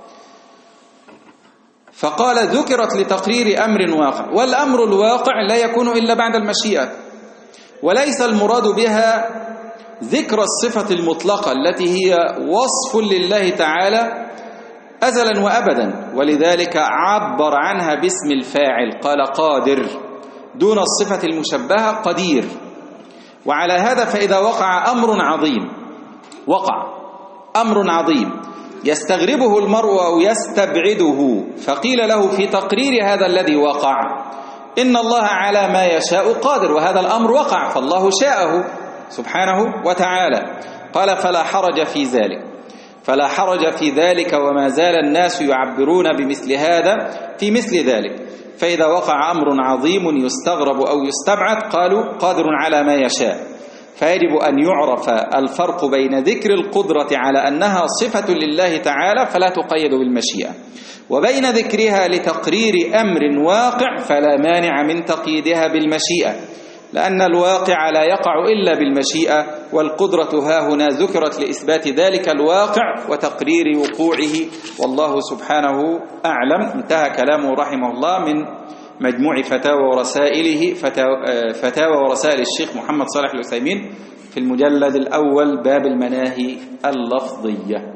S1: فقال ذكرت لتقرير أمر واقع، والأمر الواقع لا يكون إلا بعد المشيئة، وليس المراد بها ذكر الصفة المطلقة التي هي وصف لله تعالى أزلا وأبدا، ولذلك عبر عنها باسم الفاعل، قال قادر دون الصفة المشبهة قدير. وعلى هذا فإذا وقع أمر عظيم وقع أمر عظيم يستغربه المرء أو يستبعده، فقيل له في تقرير هذا الذي وقع إن الله على ما يشاء قادر، وهذا الأمر وقع فالله شاءه سبحانه وتعالى. قال فلا حرج في ذلك فلا حرج في ذلك وما زال الناس يعبرون بمثل هذا في مثل ذلك. فإذا وقع أمر عظيم يستغرب أو يستبعد قالوا قادر على ما يشاء. فيجب أن يعرف الفرق بين ذكر القدرة على أنها صفة لله تعالى فلا تقيد بالمشيئة، وبين ذكرها لتقرير أمر واقع فلا مانع من تقييدها بالمشيئة، لأن الواقع لا يقع إلا بالمشيئة، والقدرة ها هنا ذكرت لإثبات ذلك الواقع وتقرير وقوعه، والله سبحانه أعلم. انتهى كلامه رحمه الله من مجموع فتاوى ورسائله فتاوى ورسائل الشيخ محمد صالح العثيمين في المجلد الأول باب المناهي اللفظية.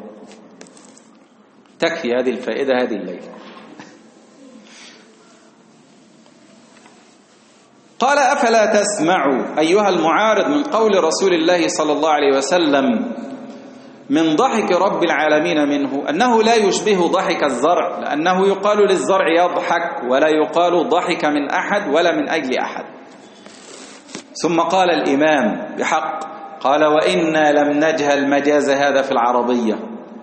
S1: تكفي هذه الفائدة هذه الليلة. قال أفلا تسمعوا أيها المعارض من قول رسول الله صلى الله عليه وسلم من ضحك رب العالمين منه أنه لا يشبه ضحك الزرع، لأنه يقال للزرع يضحك ولا يقال ضحك من أحد ولا من أجل أحد. ثم قال الإمام بحق قال وإنا لم نجهل مجاز هذا في العربية،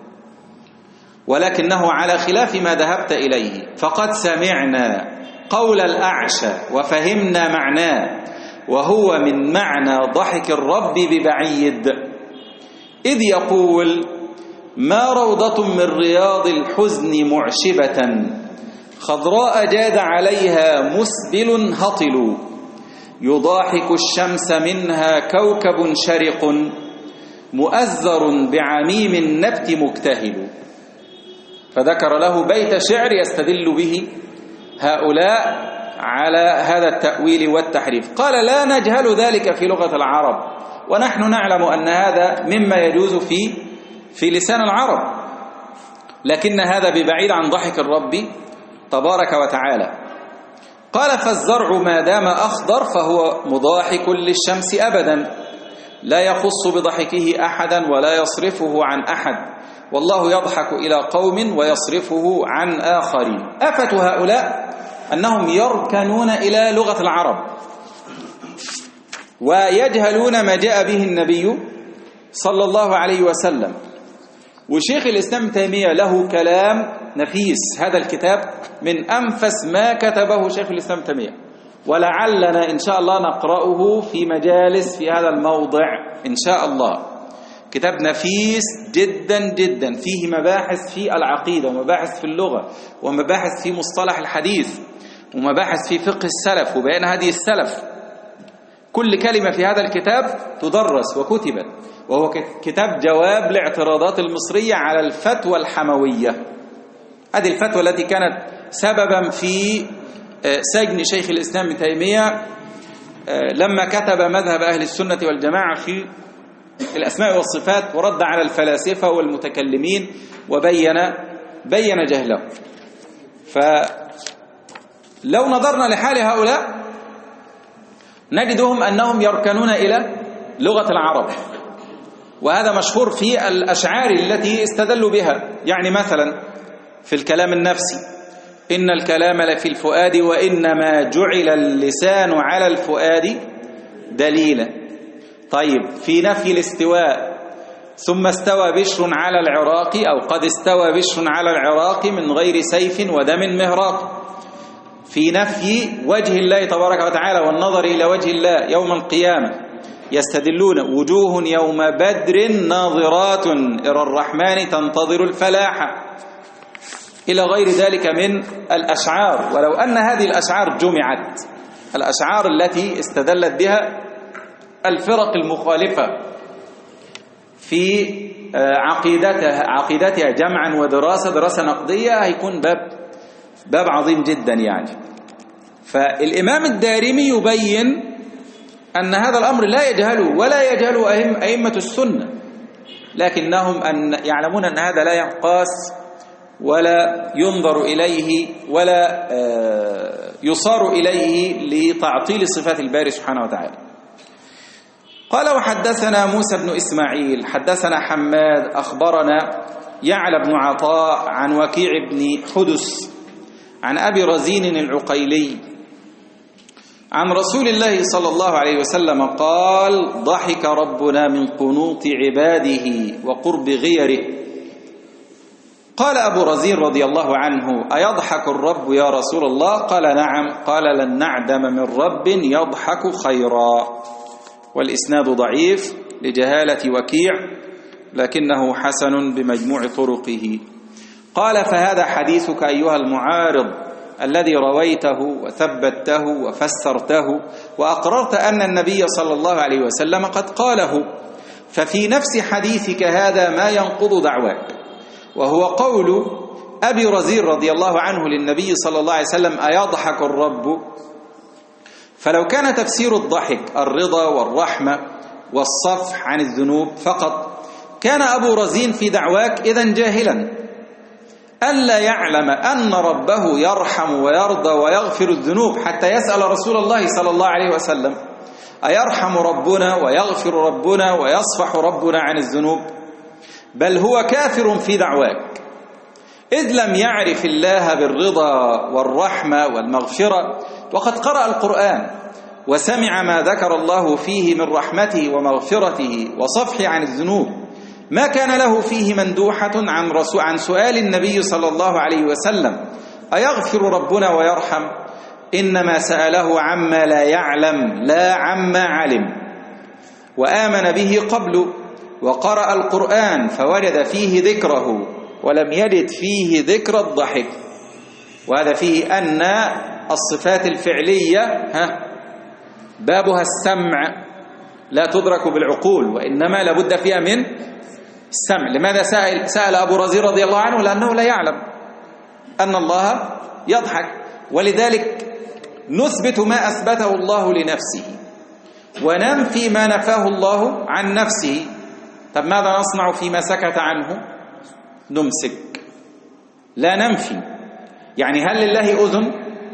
S1: ولكنه على خلاف ما ذهبت إليه، فقد سمعنا قول الأعشى وفهمنا معناه، وهو من معنى ضحك الرب ببعيد، إذ يقول ما روضة من رياض الحزن معشبة خضراء جاد عليها مسبل هطل، يضاحك الشمس منها كوكب شرق مؤزر بعميم النبت مكتهل. فذكر له بيت شعر يستدل به هؤلاء على هذا التأويل والتحريف. قال لا نجهل ذلك في لغة العرب، ونحن نعلم أن هذا مما يجوز في في لسان العرب، لكن هذا ببعيد عن ضحك الرب تبارك وتعالى. قال فالزرع ما دام أخضر فهو مضاحك للشمس أبدا، لا يخص بضحكه أحدا ولا يصرفه عن أحد، والله يضحك إلى قوم ويصرفه عن آخرين. آفة هؤلاء أنهم يركنون إلى لغة العرب ويجهلون ما جاء به النبي صلى الله عليه وسلم. وشيخ الإسلام تيمية له كلام نفيس، هذا الكتاب من أنفس ما كتبه شيخ الإسلام تيمية، ولعلنا إن شاء الله نقرأه في مجالس في هذا الموضع إن شاء الله. كتاب نفيس جدا جدا، فيه مباحث في العقيدة ومباحث في اللغة ومباحث في مصطلح الحديث ومباحث في فقه السلف وبيان هدي السلف. كل كلمة في هذا الكتاب تدرس وكتبت، وهو كتاب جواب لاعتراضات المصرية على الفتوى الحموية. هذه الفتوى التي كانت سببا في سجن شيخ الإسلام ابن تيمية لما كتب مذهب أهل السنة والجماعة في الأسماء والصفات، ورد على الفلاسفة والمتكلمين وبين بين جهله. فلو نظرنا لحال هؤلاء نجدهم أنهم يركنون إلى لغة العرب، وهذا مشهور في الأشعار التي استدلوا بها. يعني مثلا في الكلام النفسي إن الكلام لفي الفؤاد وإنما جعل اللسان على الفؤاد دليلا. طيب في نفي الاستواء ثم استوى بشر على العراق أو قد استوى بشر على العراق من غير سيف ودم مهراق. في نفي وجه الله تبارك وتعالى والنظر إلى وجه الله يوم القيامة يستدلون وجوه يوم بدر ناظرات إلى الرحمن تنتظر الفلاح، إلى غير ذلك من الأشعار. ولو أن هذه الأشعار جمعت، الأشعار التي استدلت بها الفرق المخالفة في عقيدتها عقيدتها جمعا ودراسة دراسة نقدية، هيكون باب باب عظيم جدا يعني. فالإمام الدارمي يبين أن هذا الأمر لا يجهله ولا يجهله أئمة السنة، لكنهم أن يعلمون أن هذا لا ينقاس ولا ينظر إليه ولا يصار إليه لتعطيل صفات الباري سبحانه وتعالى. قال وحدثنا موسى بن إسماعيل حدثنا حماد أخبرنا يعلى بن عطاء عن وكيع بن حدث عن أبي رزين العقيلي عن رسول الله صلى الله عليه وسلم قال ضحك ربنا من قنوط عباده وقرب غيره. قال أبو رزين رضي الله عنه أيضحك الرب يا رسول الله؟ قال نعم. قال لن نعدم من رب يضحك خيرا. والإسناد ضعيف لجهالة وكيع لكنه حسن بمجموع طرقه. قال فهذا حديثك أيها المعارض الذي رويته وثبته وفسرته وأقررت أن النبي صلى الله عليه وسلم قد قاله، ففي نفس حديثك هذا ما ينقض دعواك، وهو قول أبي رزين رضي الله عنه للنبي صلى الله عليه وسلم أيضحك الرب؟ فلو كان تفسير الضحك الرضا والرحمة والصفح عن الذنوب فقط كان أبو رزين في دعواك إذن جاهلا ألا يعلم أن ربه يرحم ويرضى ويغفر الذنوب حتى يسأل رسول الله صلى الله عليه وسلم أيرحم ربنا ويغفر ربنا ويصفح ربنا عن الذنوب؟ بل هو كافر في دعواك، إذ لم يعرف الله بالرضا والرحمة والمغفرة، وقد قرأ القرآن وسمع ما ذكر الله فيه من رحمته ومغفرته وصفحه عن الذنوب، ما كان له فيه مندوحة عن, رسول عن سؤال النبي صلى الله عليه وسلم أيغفر ربنا ويرحم؟ إنما سأله عما لا يعلم لا عما علم، وآمن به قبل وقرأ القرآن فوجد فيه ذكره ولم يجد فيه ذكر الضحك. وهذا فيه أن الصفات الفعلية ها بابها السمع لا تدرك بالعقول، وإنما لابد فيها من السمع. لماذا سأل, سأل أبو رزين رضي الله عنه؟ لأنه لا يعلم أن الله يضحك، ولذلك نثبت ما أثبته الله لنفسه وننفي ما نفاه الله عن نفسه. طب ماذا نصنع فيما سكت عنه؟ نمسك لا ننفي. يعني هل لله أذن؟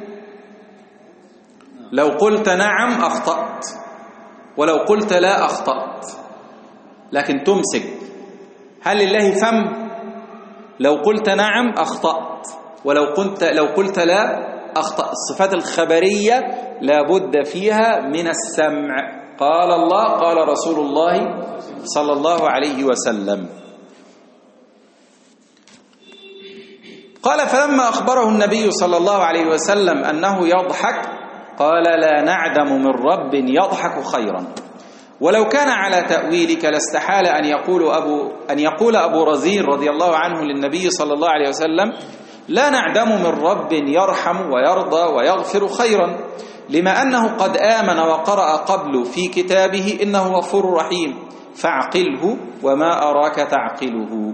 S1: لو قلت نعم أخطأت، ولو قلت لا أخطأت، لكن تمسك. هل لله فم؟ لو قلت نعم أخطأت، ولو قلت لو قلت لا أخطأ. الصفات الخبرية لا بد فيها من السمع. قال الله قال رسول الله صلى الله عليه وسلم. قال فلما أخبره النبي صلى الله عليه وسلم أنه يضحك قال لا نعدم من رب يضحك خيرا. ولو كان على تأويلك لاستحال أن يقول أبو أن يقول أبو رزين رضي الله عنه للنبي صلى الله عليه وسلم لا نعدم من رب يرحم ويرضى ويغفر خيرا، لما أنه قد آمن وقرأ قبل في كتابه إنه غفور رحيم فاعقله وما أراك تعقله.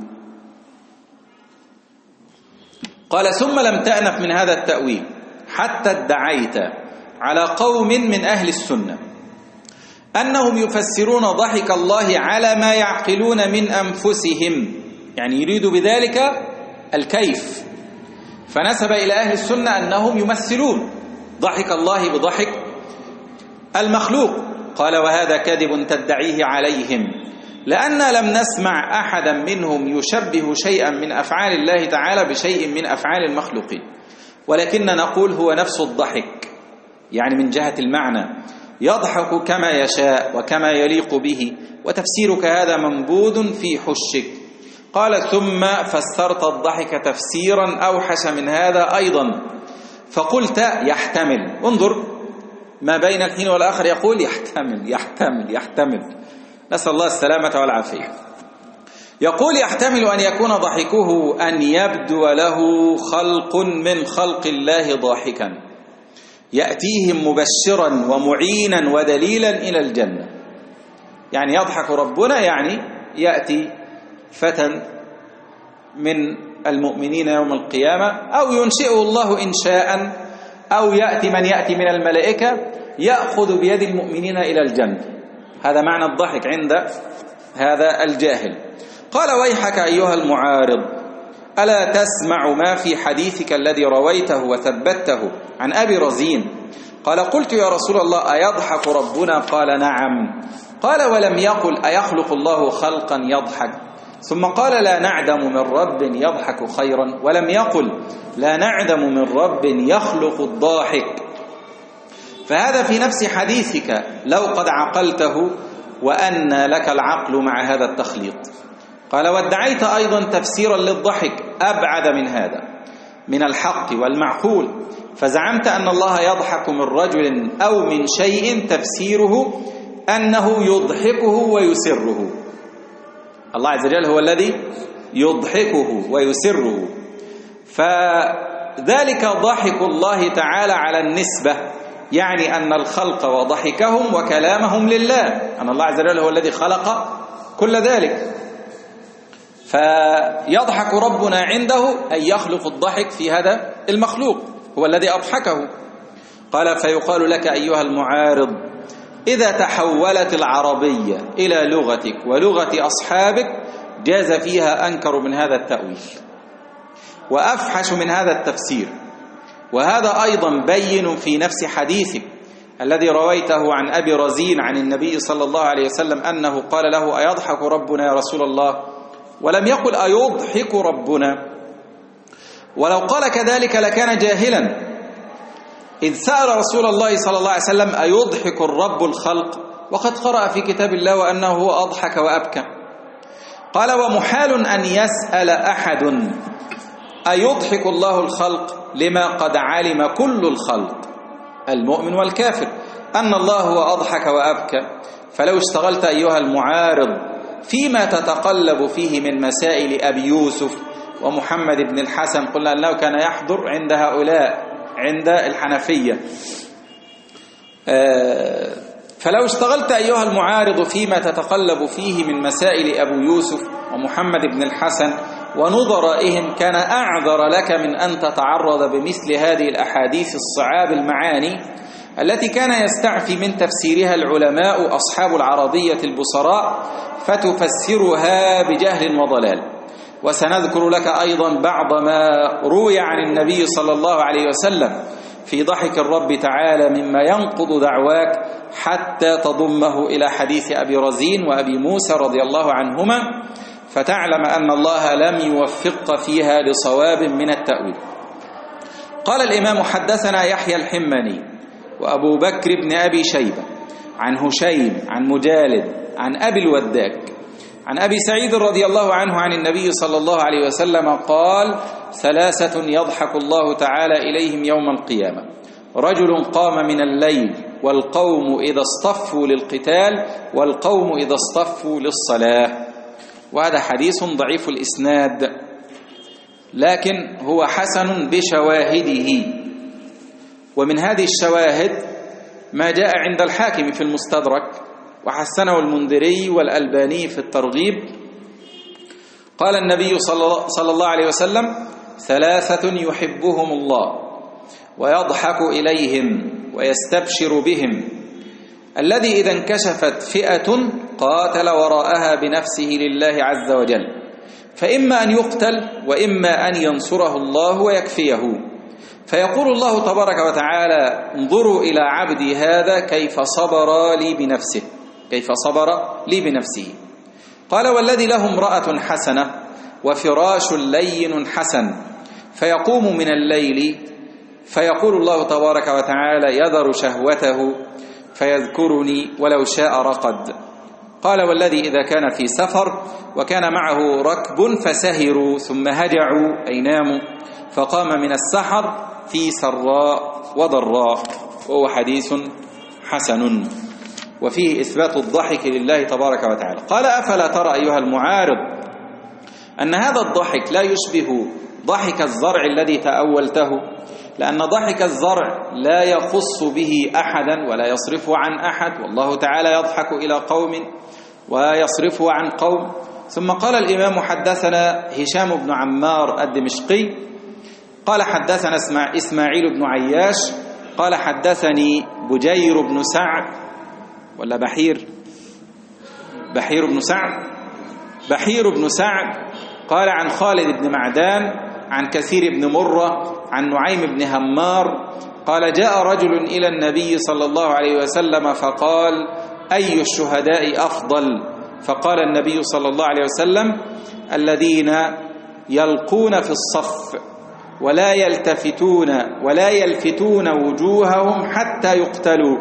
S1: قال ثم لم تأنف من هذا التأويل حتى ادعيت على قوم من أهل السنة أنهم يفسرون ضحك الله على ما يعقلون من أنفسهم، يعني يريد بذلك الكيف، فنسب إلى أهل السنة أنهم يمثلون ضحك الله بضحك المخلوق. قال وهذا كذب تدعيه عليهم، لأن لم نسمع أحدا منهم يشبه شيئا من أفعال الله تعالى بشيء من أفعال المخلوقين، ولكن نقول هو نفس الضحك، يعني من جهة المعنى يضحك كما يشاء وكما يليق به، وتفسيرك هذا منبوذ في حشك. قال ثم فسرت الضحك تفسيرا أوحش من هذا أيضا فقلت يحتمل. انظر ما بين الحين والآخر يقول يحتمل يحتمل يحتمل، نسأل الله السلامة والعافية. يقول يحتمل أن يكون ضحكه أن يبدو له خلق من خلق الله ضاحكا يأتيهم مبشرا ومعينا ودليلا إلى الجنة. يعني يضحك ربنا يعني يأتي فتى من المؤمنين يوم القيامة، أو ينشئه الله إنشاء، أو يأتي من يأتي من الملائكة يأخذ بيد المؤمنين إلى الجنة. هذا معنى الضحك عند هذا الجاهل. قال ويحك أيها المعارض ألا تسمع ما في حديثك الذي رويته وثبته عن أبي رزين؟ قال قلت يا رسول الله أيضحك ربنا؟ قال نعم. قال ولم يقل أيخلق الله خلقا يضحك؟ ثم قال لا نعدم من رب يضحك خيرا، ولم يقل لا نعدم من رب يخلق الضاحك. فهذا في نفس حديثك لو قد عقلته، وأن لك العقل مع هذا التخليط. قال وادعيت أيضا تفسيرا للضحك أبعد من هذا من الحق والمعقول، فزعمت أن الله يضحك من رجل أو من شيء تفسيره أنه يضحكه ويسره. الله عز وجل هو الذي يضحكه ويسره، فذلك ضحك الله تعالى على النسبة، يعني أن الخلق وضحكهم وكلامهم لله، أن الله عز وجل هو الذي خلق كل ذلك. فيضحك ربنا عنده أن يخلق الضحك في هذا المخلوق، هو الذي أضحكه. قال فيقال لك أيها المعارض إذا تحولت العربية إلى لغتك ولغة أصحابك جاز فيها أنكر من هذا التأويل وأفحش من هذا التفسير، وهذا أيضا بين في نفس حديثك الذي رويته عن أبي رزين عن النبي صلى الله عليه وسلم أنه قال له أيضحك ربنا يا رسول الله؟ ولم يقل أيضحك ربنا، ولو قال كذلك لكان جاهلا، إذ سأل رسول الله صلى الله عليه وسلم أيضحك الرب الخلق وقد قرأ في كتاب الله وأنه هو أضحك وأبكى. قال ومحال أن يسأل أحد أيضحك الله الخلق لما قد علم كل الخلق المؤمن والكافر أن الله هو أضحك وأبكى. فلو اشتغلت أيها المعارض فيما تتقلب فيه من مسائل أبي يوسف ومحمد بن الحسن، قلنا أنه كان يحضر عند هؤلاء عند الحنفية، فلو اشتغلت أيها المعارض فيما تتقلب فيه من مسائل أبو يوسف ومحمد بن الحسن ونظرائهم كان أعذر لك من أن تتعرض بمثل هذه الأحاديث الصعاب المعاني التي كان يستعفي من تفسيرها العلماء أصحاب العربية البصراء فتفسرها بجهل وضلال. وسنذكر لك أيضا بعض ما روي عن النبي صلى الله عليه وسلم في ضحك الرب تعالى مما ينقض دعواك حتى تضمه إلى حديث أبي رزين وأبي موسى رضي الله عنهما، فتعلم أن الله لم يوفق فيها لصواب من التأويل. قال الإمام حدثنا يحيى الحماني وأبو بكر بن أبي شيبة عن هشيم عن مجالد عن أبي الوداك عن أبي سعيد رضي الله عنه عن النبي صلى الله عليه وسلم قال ثلاثة يضحك الله تعالى إليهم يوم القيامة: رجل قام من الليل والقوم إذا اصطفوا للقتال والقوم إذا اصطفوا للصلاة. وهذا حديث ضعيف الإسناد لكن هو حسن بشواهده، ومن هذه الشواهد ما جاء عند الحاكم في المستدرك وحسنه المنذري والألباني في الترغيب. قال النبي صلى الله عليه وسلم: ثلاثة يحبهم الله ويضحك إليهم ويستبشر بهم: الذي إذا انكشفت فئة قاتل وراءها بنفسه لله عز وجل، فإما أن يقتل وإما أن ينصره الله ويكفيه، فيقول الله تبارك وتعالى: انظروا إلى عبدي هذا كيف صبر لي بنفسه كيف صبر لي بنفسه. قال: والذي له امرأة حسنة وفراش لين حسن، فيقوم من الليل فيقول الله تبارك وتعالى: يذر شهوته فيذكرني ولو شاء رقد. قال: والذي إذا كان في سفر وكان معه ركب فسهروا ثم هجعوا أي ناموا فقام من السحر في سراء وضراء. وهو حديث حسن وفيه إثبات الضحك لله تبارك وتعالى. قال: أفلا ترى أيها المعارض أن هذا الضحك لا يشبه ضحك الزرع الذي تأولته، لأن ضحك الزرع لا يخص به أحدا ولا يصرفه عن أحد، والله تعالى يضحك إلى قوم ويصرفه عن قوم. ثم قال الإمام حدثنا هشام بن عمار الدمشقي قال حدثنا إسماعيل بن عياش قال حدثني بجير بن سعد ولا بحير بحير بن سعد بحير بن سعد قال عن خالد بن معدان عن كثير بن مرة عن نعيم بن همار قال جاء رجل إلى النبي صلى الله عليه وسلم فقال أي الشهداء أفضل؟ فقال النبي صلى الله عليه وسلم الذين يلقون في الصف ولا يلتفتون ولا يلفتون وجوههم حتى يقتلوا.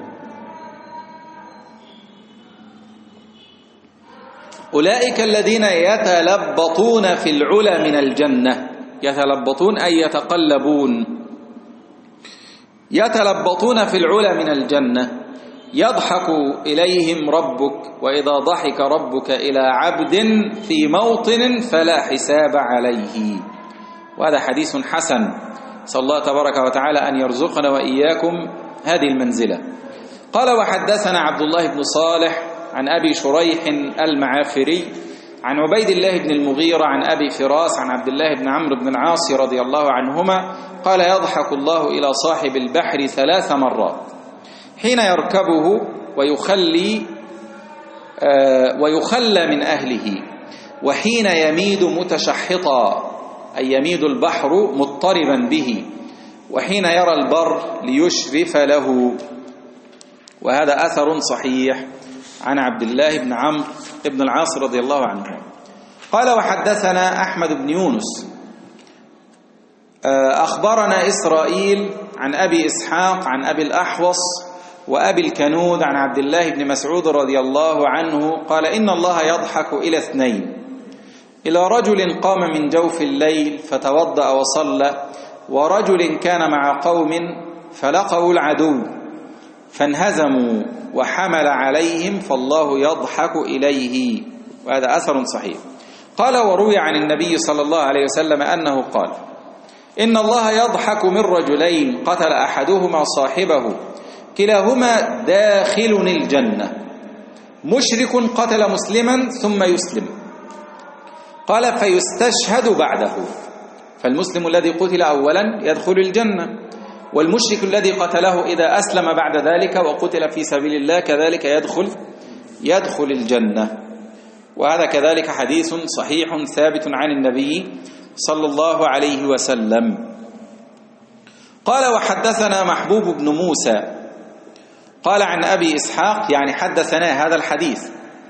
S1: أولئك الذين يتلبطون في العلا من الجنة. يتلبطون أي يتقلبون، يتلبطون في العلا من الجنة. يضحك إليهم ربك وإذا ضحك ربك إلى عبد في موطن فلا حساب عليه. وهذا حديث حسن، صلى الله تبارك وتعالى أن يرزقنا وإياكم هذه المنزلة. قال وحدثنا عبد الله بن صالح عن أبي شريح المعافري عن عبيد الله بن المغيرة عن أبي فراس عن عبد الله بن عمرو بن العاص رضي الله عنهما قال يضحك الله إلى صاحب البحر ثلاث مرات حين يركبه ويخلي آه ويخلى من أهله، وحين يميد متشحطا أي يميد البحر مضطربا به، وحين يرى البر ليشرف له. وهذا أثر صحيح عن عبد الله بن عمرو بن العاص رضي الله عنه. قال وحدثنا أحمد بن يونس أخبرنا إسرائيل عن أبي إسحاق عن أبي الأحوص وأبي الكنود عن عبد الله بن مسعود رضي الله عنه قال إن الله يضحك إلى اثنين: إلى رجل قام من جوف الليل فتوضأ وصلى، ورجل كان مع قوم فلقوا العدو فانهزموا وحمل عليهم فالله يضحك إليه. وهذا أثر صحيح. قال وروي عن النبي صلى الله عليه وسلم أنه قال إن الله يضحك من رجلين قتل أحدهما صاحبه كلاهما داخل الجنة، مشرك قتل مسلما ثم يسلم، قال فيستشهد بعده، فالمسلم الذي قتل أولا يدخل الجنة، والمشرك الذي قتله إذا أسلم بعد ذلك وقتل في سبيل الله كذلك يدخل يدخل الجنة. وهذا كذلك حديث صحيح ثابت عن النبي صلى الله عليه وسلم. قال وحدثنا محبوب بن موسى قال عن أبي إسحاق، يعني حدثنا هذا الحديث،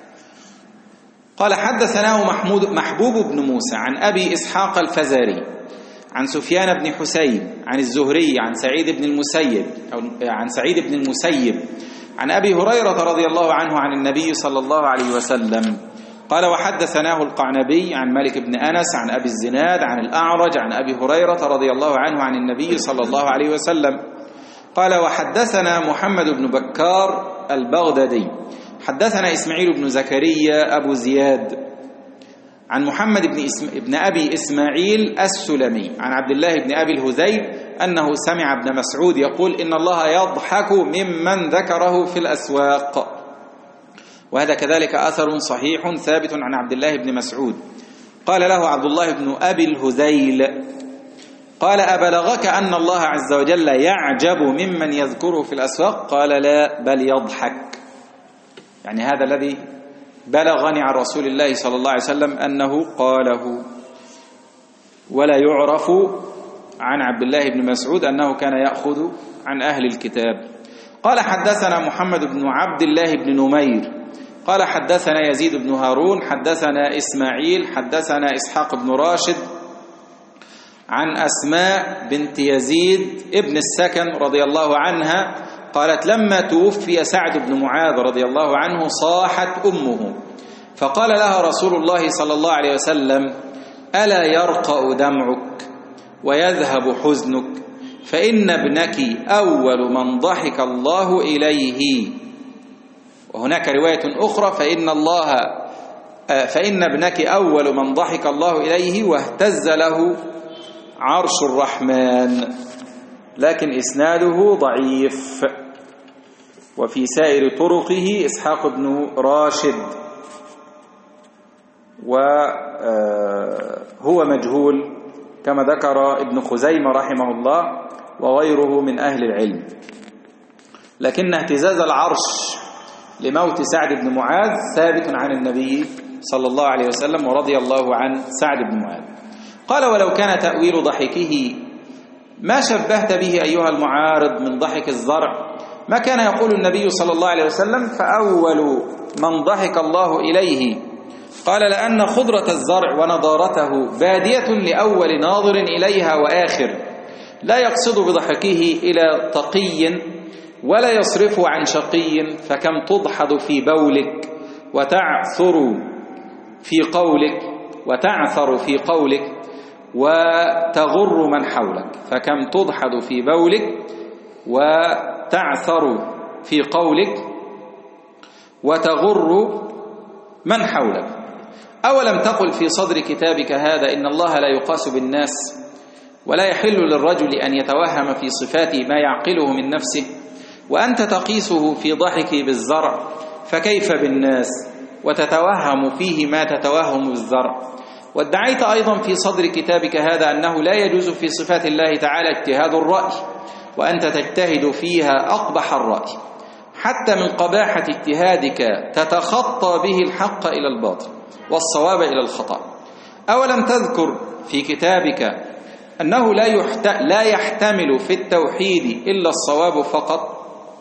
S1: قال حدثناه محمود محبوب بن موسى عن أبي إسحاق الفزاري عن سفيان بن حسين عن الزهري عن سعيد بن المسيب أو عن سعيد بن المسيب عن أبي هريرة رضي الله عنه عن النبي صلى الله عليه وسلم قال وحدثناه القعنبي عن مالك بن أنس عن أبي الزناد عن الأعرج عن أبي هريرة رضي الله عنه عن النبي صلى الله عليه وسلم قال وحدثنا محمد بن بكار البغدادي حدثنا إسماعيل بن زكريا أبو زياد عن محمد بن, إسم... بن أبي إسماعيل السلمي عن عبد الله بن أبي الهذيل أنه سمع ابن مسعود يقول إن الله يضحك ممن ذكره في الأسواق. وهذا كذلك أثر صحيح ثابت عن عبد الله بن مسعود. قال له عبد الله بن أبي الهذيل قال أبلغك أن الله عز وجل يعجب ممن يذكره في الأسواق؟ قال لا بل يضحك. يعني هذا الذي بلغني عن رسول الله صلى الله عليه وسلم أنه قاله، ولا يعرف عن عبد الله بن مسعود أنه كان يأخذ عن أهل الكتاب. قال حدثنا محمد بن عبد الله بن نمير قال حدثنا يزيد بن هارون حدثنا إسماعيل حدثنا إسحاق بن راشد عن أسماء بنت يزيد ابن السكن رضي الله عنها قالت لما توفي سعد بن معاذ رضي الله عنه صاحت أمه فقال لها رسول الله صلى الله عليه وسلم ألا يرقأ دمعك ويذهب حزنك فإن ابنك أول من ضحك الله إليه. وهناك رواية أخرى فإن الله فإن ابنك أول من ضحك الله إليه واهتز له عرش الرحمن، لكن إسناده ضعيف. وفي سائر طرقه إسحاق بن راشد وهو مجهول كما ذكر ابن خزيمة رحمه الله وغيره من أهل العلم. لكن اهتزاز العرش لموت سعد بن معاذ ثابت عن النبي صلى الله عليه وسلم، ورضي الله عن سعد بن معاذ. قال: ولو كان تأويل ضحكه ما شبهت به أيها المعارض من ضحك الزرع، ما كان يقول النبي صلى الله عليه وسلم: فأول من ضحك الله إليه. قال: لأن خضرة الزرع ونضارته بادية لأول ناظر إليها وآخر، لا يقصد بضحكه إلى تقي ولا يصرف عن شقي، فكم تضحض في بولك وتعثر في قولك وتعثر في قولك وتغر من حولك، فكم تضحض في بولك وتعثر في قولك وتغر من حولك. أولم تقل في صدر كتابك هذا إن الله لا يقاس بالناس، ولا يحل للرجل أن يتوهم في صفاته ما يعقله من نفسه، وأنت تقيسه في ضحكه بالزرع، فكيف بالناس وتتوهم فيه ما تتوهم بالزرع. وادعيت أيضا في صدر كتابك هذا أنه لا يجوز في صفات الله تعالى اجتهاد الرأي، وأنت تجتهد فيها أقبح الرأي، حتى من قباحة اجتهادك تتخطى به الحق إلى الباطل والصواب إلى الخطأ. أولم تذكر في كتابك أنه لا, يحت... لا يحتمل في التوحيد إلا الصواب فقط،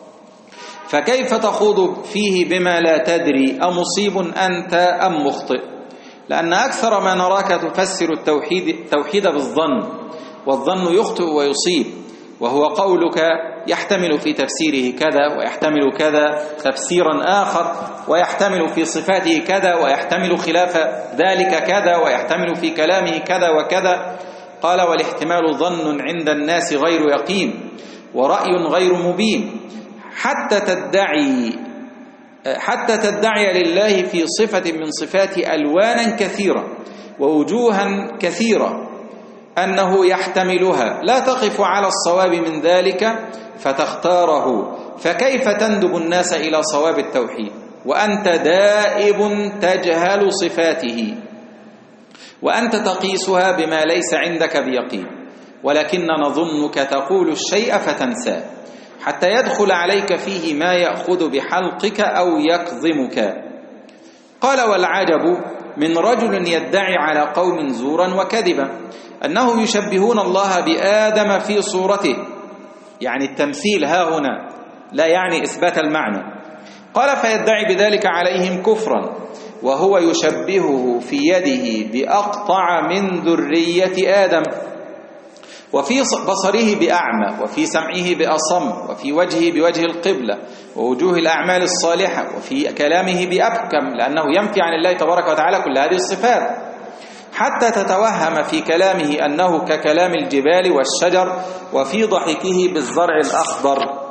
S1: فكيف تخوض فيه بما لا تدري أمصيب أنت أم مخطئ؟ لأن أكثر ما نراك تفسر التوحيد, التوحيد بالظن، والظن يخطئ ويصيب، وهو قولك يحتمل في تفسيره كذا ويحتمل كذا تفسيرا آخر، ويحتمل في صفاته كذا ويحتمل خلاف ذلك كذا، ويحتمل في كلامه كذا وكذا. قال: والاحتمال ظن عند الناس غير يقين، ورأي غير مبين، حتى تدعي حتى تدعي لله في صفة من صفاته ألوانا كثيرة ووجوها كثيرة أنه يحتملها، لا تقف على الصواب من ذلك فتختاره، فكيف تندب الناس إلى صواب التوحيد وأنت دائب تجهل صفاته، وأنت تقيسها بما ليس عندك بيقين، ولكن نظنك تقول الشيء فتنساه، حتى يدخل عليك فيه ما يأخذ بحلقك أو يكظمك. قال: والعجب من رجل يدعي على قوم زورا وكذبا أنهم يشبهون الله بآدم في صورته، يعني التمثيل ها هنا لا يعني إثبات المعنى. قال: فيدعي بذلك عليهم كفرا، وهو يشبهه في يده بأقطع من ذرية آدم، وفي بصره بأعمى، وفي سمعه بأصم، وفي وجهه بوجه القبلة ووجوه الأعمال الصالحة، وفي كلامه بأبكم، لأنه ينفي عن الله تبارك وتعالى كل هذه الصفات، حتى تتوهم في كلامه أنه ككلام الجبال والشجر، وفي ضحكه بالزرع الأخضر.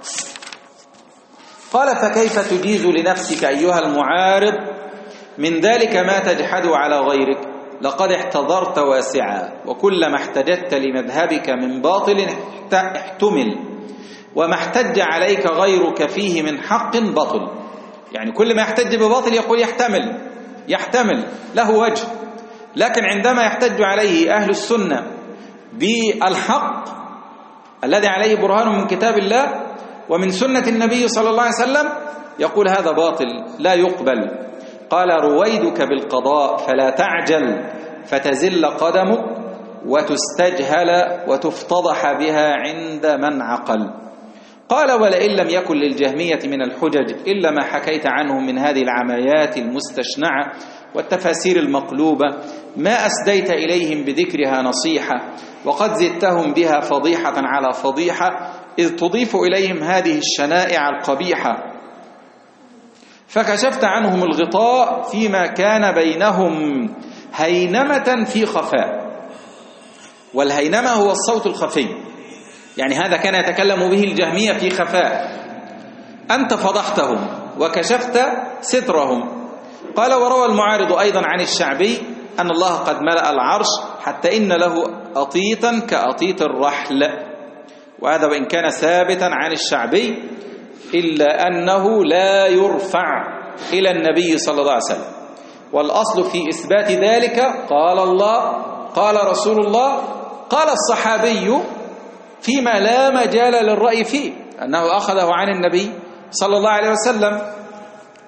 S1: قال: فكيف تجيز لنفسك أيها المعارض من ذلك ما تجحد على غيرك؟ لقد احتضرت واسعا، وكلما احتجت لمذهبك من باطل احتمل، وما احتج عليك غيرك فيه من حق بطل. يعني كل ما يحتج بباطل يقول يحتمل يحتمل له وجه، لكن عندما يحتج عليه أهل السنة بالحق الذي عليه برهان من كتاب الله ومن سنة النبي صلى الله عليه وسلم يقول هذا باطل لا يقبل. قال: رويدك بالقضاء فلا تعجل فتزل قدمك وتستجهل وتفتضح بها عند من عقل. قال: ولئن لم يكن للجهمية من الحجج إلا ما حكيت عنهم من هذه العمايات المستشنعة والتفاسير المقلوبة، ما أسديت إليهم بذكرها نصيحة، وقد زدتهم بها فضيحة على فضيحة، إذ تضيف إليهم هذه الشنائع القبيحة، فكشفت عنهم الغطاء فيما كان بينهم هينمة في خفاء. والهينمة هو الصوت الخفي، يعني هذا كان يتكلم به الجهمية في خفاء، أنت فضحتهم وكشفت سترهم. قال: وروى المعارض أيضا عن الشعبي أن الله قد ملأ العرش حتى إن له أطيطا كأطيط الرحل، وهذا وإن كان ثابتا عن الشعبي إلا أنه لا يرفع إلى النبي صلى الله عليه وسلم. والأصل في إثبات ذلك قال الله، قال رسول الله، قال الصحابي، فيما لا مجال للرأي فيه، أنه أخذه عن النبي صلى الله عليه وسلم.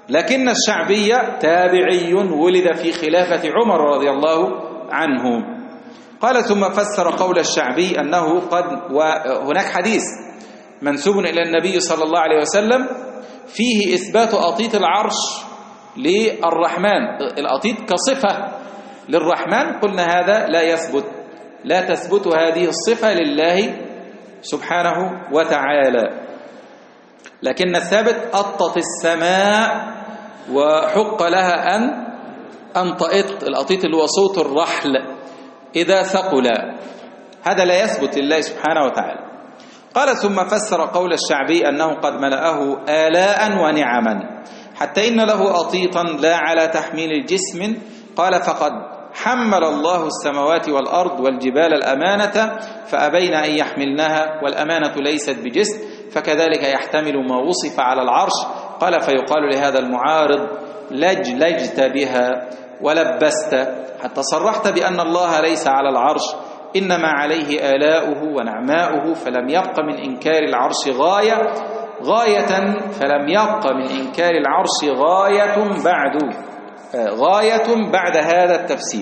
S1: لكن الشعبي تابعي ولد في خلافة عمر رضي الله عنه. قال ثم فسر قول الشعبي أنه قد، وهناك حديث منسوب إلى النبي صلى الله عليه وسلم فيه إثبات أطيط العرش للرحمن، الأطيط كصفة للرحمن، قلنا هذا لا يثبت، لا تثبت هذه الصفة لله سبحانه وتعالى. لكن الثابت أطت السماء وحق لها أن أن تأط، الأطيط اللي هو صوت الرحل إذا ثقل، هذا لا يثبت لله سبحانه وتعالى. قال ثم فسر قول الشعبي أنه قد ملأه آلاء ونعما حتى إن له أطيطا لا على تحميل جسم. قال فقد حمل الله السماوات والأرض والجبال الأمانة فأبين أن يحملنها، والأمانة ليست بجسم، فكذلك يحتمل ما وصف على العرش. قال فيقال لهذا المعارض لجلجت بها ولبست، حتى صرحت بأن الله ليس على العرش، إنما عليه آلاؤه ونعماؤه، فلم يبق من إنكار العرش غاية غاية فلم يبق من إنكار العرش غاية بعد غاية بعد هذا التفسير.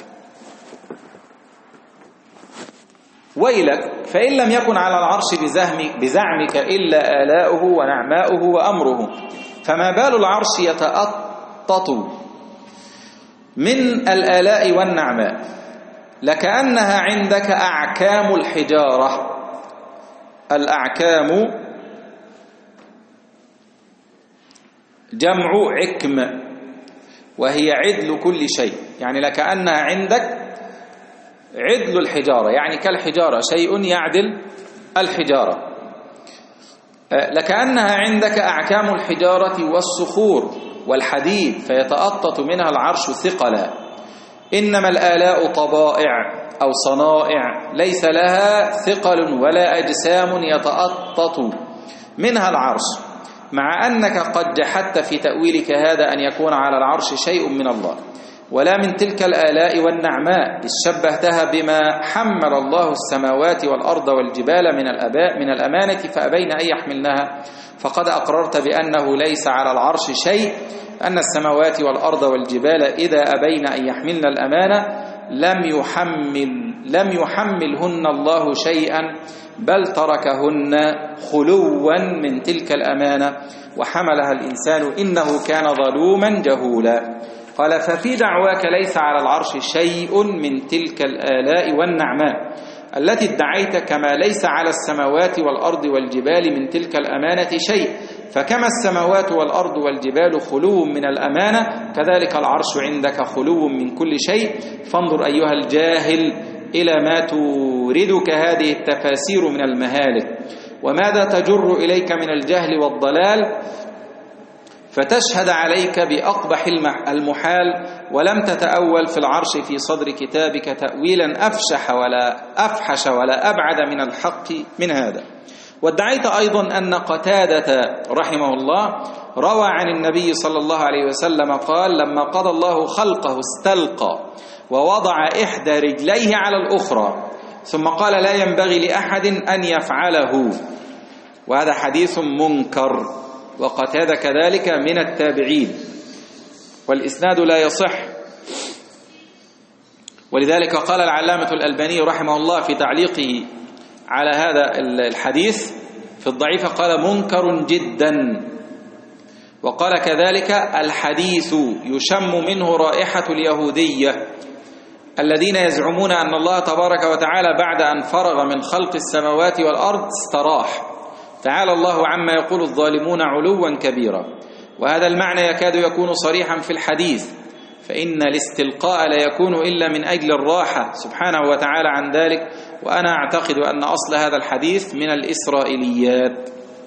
S1: ويلك فإن لم يكن على العرش بزعمك إلا آلاؤه ونعماؤه وأمره، فما بال العرش يتأطط من الآلاء والنعماء، لكأنها عندك أعكام الحجارة. الأعكام جمع عكم، وهي عدل كل شيء، يعني لكأنها عندك عدل الحجارة، يعني كالحجارة شيء يعدل الحجارة. لكأنها عندك أعكام الحجارة والصخور والحديد فيتأطط منها العرش ثقلا. إنما الآلاء طبائع أو صنائع ليس لها ثقل ولا أجسام يتأطط منها العرش، مع أنك قد جحدت في تأويلك هذا أن يكون على العرش شيء من الله ولا من تلك الآلاء والنعماء، إذ شبهتها بما حمل الله السماوات والأرض والجبال من الأباء من الأمانة فأبين أن يحملنها. فقد أقررت بأنه ليس على العرش شيء، أن السماوات والأرض والجبال إذا أبين أن يحملن الأمانة لم يحمل لم يحملهن الله شيئا، بل تركهن خلوا من تلك الأمانة وحملها الإنسان إنه كان ظلوما جهولا. قال ففي دعواك ليس على العرش شيء من تلك الآلاء والنعماء التي ادعيت، كما ليس على السماوات والأرض والجبال من تلك الأمانة شيء، فكما السماوات والأرض والجبال خلو من الأمانة كذلك العرش عندك خلو من كل شيء. فانظر أيها الجاهل إلى ما توردك هذه التفاسير من المهالك، وماذا تجر إليك من الجهل والضلال، فتشهد عليك بأقبح المحال، ولم تتأول في العرش في صدر كتابك تأويلا أفشح ولا أفحش ولا أبعد من الحق من هذا. وادعيت أيضا أن قتادة رحمه الله روى عن النبي صلى الله عليه وسلم قال لما قضى الله خلقه استلقى ووضع إحدى رجليه على الأخرى ثم قال لا ينبغي لأحد أن يفعله، وهذا حديث منكر، وقتادة كذلك من التابعين والإسناد لا يصح. ولذلك قال العلامة الألباني رحمه الله في تعليقه على هذا الحديث في الضعيف قال منكر جدا. وقال كذلك الحديث يشم منه رائحة اليهودية الذين يزعمون أن الله تبارك وتعالى بعد أن فرغ من خلق السماوات والأرض استراح، تعالى الله عما يقول الظالمون علوا كبيرا. وهذا المعنى يكاد يكون صريحا في الحديث، فإن الاستلقاء لا يكون إلا من أجل الراحة سبحانه وتعالى عن ذلك، وأنا أعتقد أن أصل هذا الحديث من الإسرائيليات.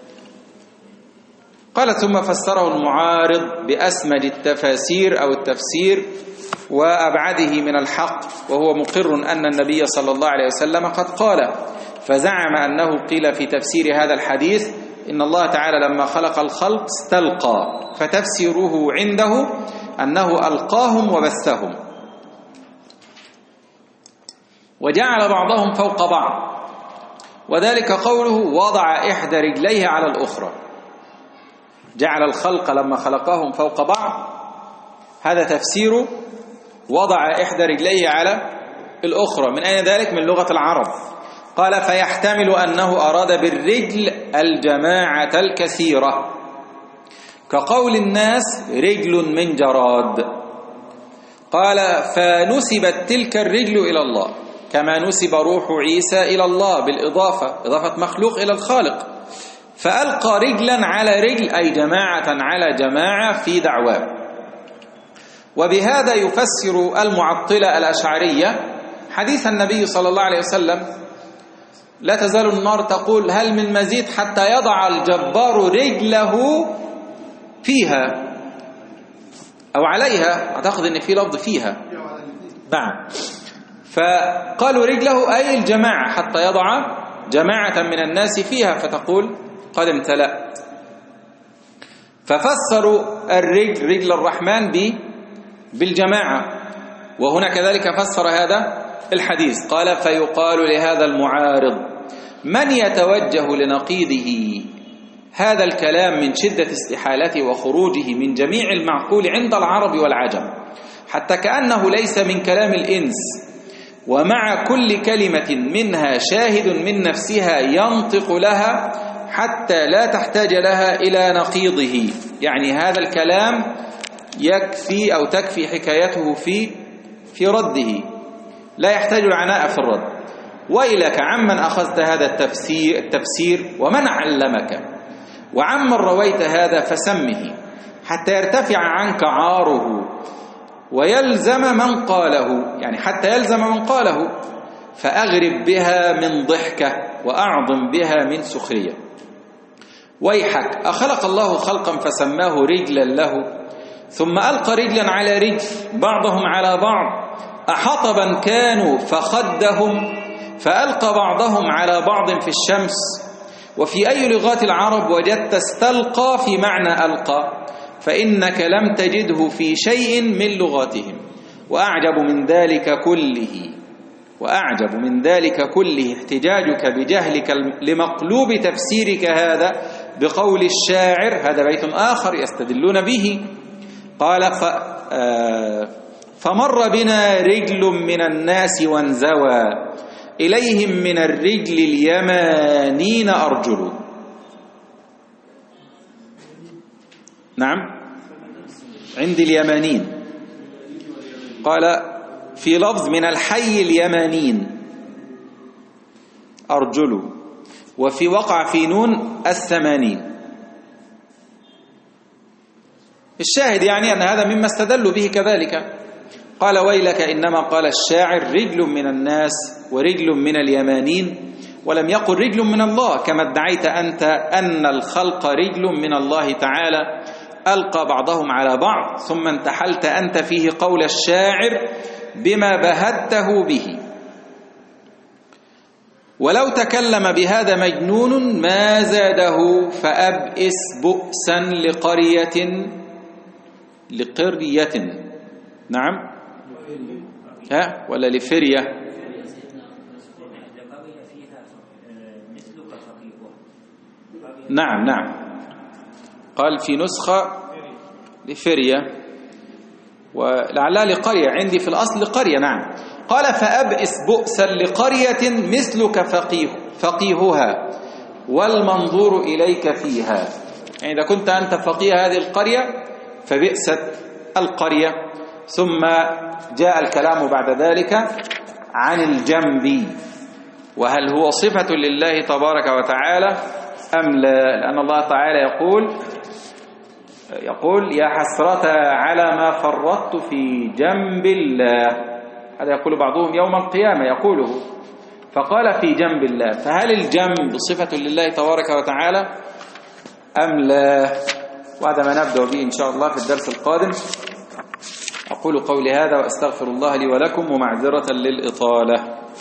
S1: قال ثم فسره المعارض بأسمج التفاسير أو التفسير وأبعده من الحق، وهو مقر أن النبي صلى الله عليه وسلم قد قال، فزعم أنه قيل في تفسير هذا الحديث إن الله تعالى لما خلق الخلق استلقى، فتفسيره عنده أنه ألقاهم وبثهم، وجعل بعضهم فوق بعض، وذلك قوله وضع إحدى رجليه على الأخرى. جعل الخلق لما خلقهم فوق بعض، هذا تفسير وضع إحدى رجليه على الأخرى. من أين ذلك؟ من لغة العرب. قال فيحتمل أنه أراد بالرجل الجماعة الكثيرة، كقول الناس رجل من جراد. قال فنسبت تلك الرجل إلى الله كما نسب روح عيسى إلى الله بالإضافة، إضافة مخلوق إلى الخالق. فألقى رجلا على رجل أي جماعة على جماعة في دعواه. وبهذا يفسر المعطلة الأشعرية حديث النبي صلى الله عليه وسلم: لا تزال النار تقول هل من مزيد حتى يضع الجبار رجله فيها أو عليها، أعتقد أن في لفظ فيها. نعم. فقالوا رجله أي الجماعة حتى يضع جماعة من الناس فيها فتقول قد امتلأت. ففسروا الرجل رجل الرحمن بالجماعة، وهنا كذلك فسر هذا الحديث. قال فيقال لهذا المعارض: من يتوجه لنقيضه هذا الكلام من شدة استحالته وخروجه من جميع المعقول عند العرب والعجم، حتى كأنه ليس من كلام الإنس، ومع كل كلمة منها شاهد من نفسها ينطق لها حتى لا تحتاج لها إلى نقيضه. يعني هذا الكلام يكفي أو تكفي حكايته في في رده، لا يحتاج العناء في الرد. ويلك عمن أخذت هذا التفسير, التفسير ومن علمك، وعمن رويت هذا فسمه، حتى يرتفع عنك عاره ويلزم من قاله، يعني حتى يلزم من قاله. فأغرب بها من ضحكة وأعظم بها من سخرية. ويحك، أخلق الله خلقا فسماه رجلا له، ثم ألقى رجلا على رجل بعضهم على بعض، أحطبا كانوا فخدهم، فألقى بعضهم على بعض في الشمس. وفي أي لغات العرب وجدت استلقى في معنى ألقى، فإنك لم تجده في شيء من لغاتهم. وأعجب من ذلك كله وأعجب من ذلك كله احتجاجك بجهلك لمقلوب تفسيرك هذا بقول الشاعر. هذا بيت آخر يستدلون به. قال ف آه فمر بنا رجل من الناس وانزوى إليهم من الرجل اليمانين أرجل. نعم، عند اليمانين. قال في لفظ من الحي اليمانين أرجل، وفي وقع في نون الثمانين. الشاهد يعني أن هذا مما استدلوا به كذلك. قال ويلك إنما قال الشاعر رجل من الناس ورجل من اليمانين، ولم يقل رجل من الله، كما ادعيت أنت أن الخلق رجل من الله تعالى ألقى بعضهم على بعض، ثم انتحلت أنت فيه قول الشاعر بما بهته به. ولو تكلم بهذا مجنون ما زاده، فأبئس بؤسا لقرية لقرية نعم ها ولا لفرية؟ نعم نعم، قال في نسخة لفرية ولعلها لقرية، عندي في الأصل لقرية. نعم. قال فأبئس بؤسا لقرية مثلك فقيه فقيهها والمنظور إليك فيها. يعني إذا كنت أنت فقيه هذه القرية فبئست القرية. ثم جاء الكلام بعد ذلك عن الجنب، وهل هو صفة لله تبارك وتعالى أم لا؟ لأن الله تعالى يقول يقول يا حسرة على ما فرطت في جنب الله. هذا يقول بعضهم يوم القيامة يقوله، فقال في جنب الله. فهل الجنب صفة لله تبارك وتعالى أم لا؟ وهذا ما نبدأ به إن شاء الله في الدرس القادم. أقول قولي هذا وأستغفر الله لي ولكم، ومعذرة للإطالة.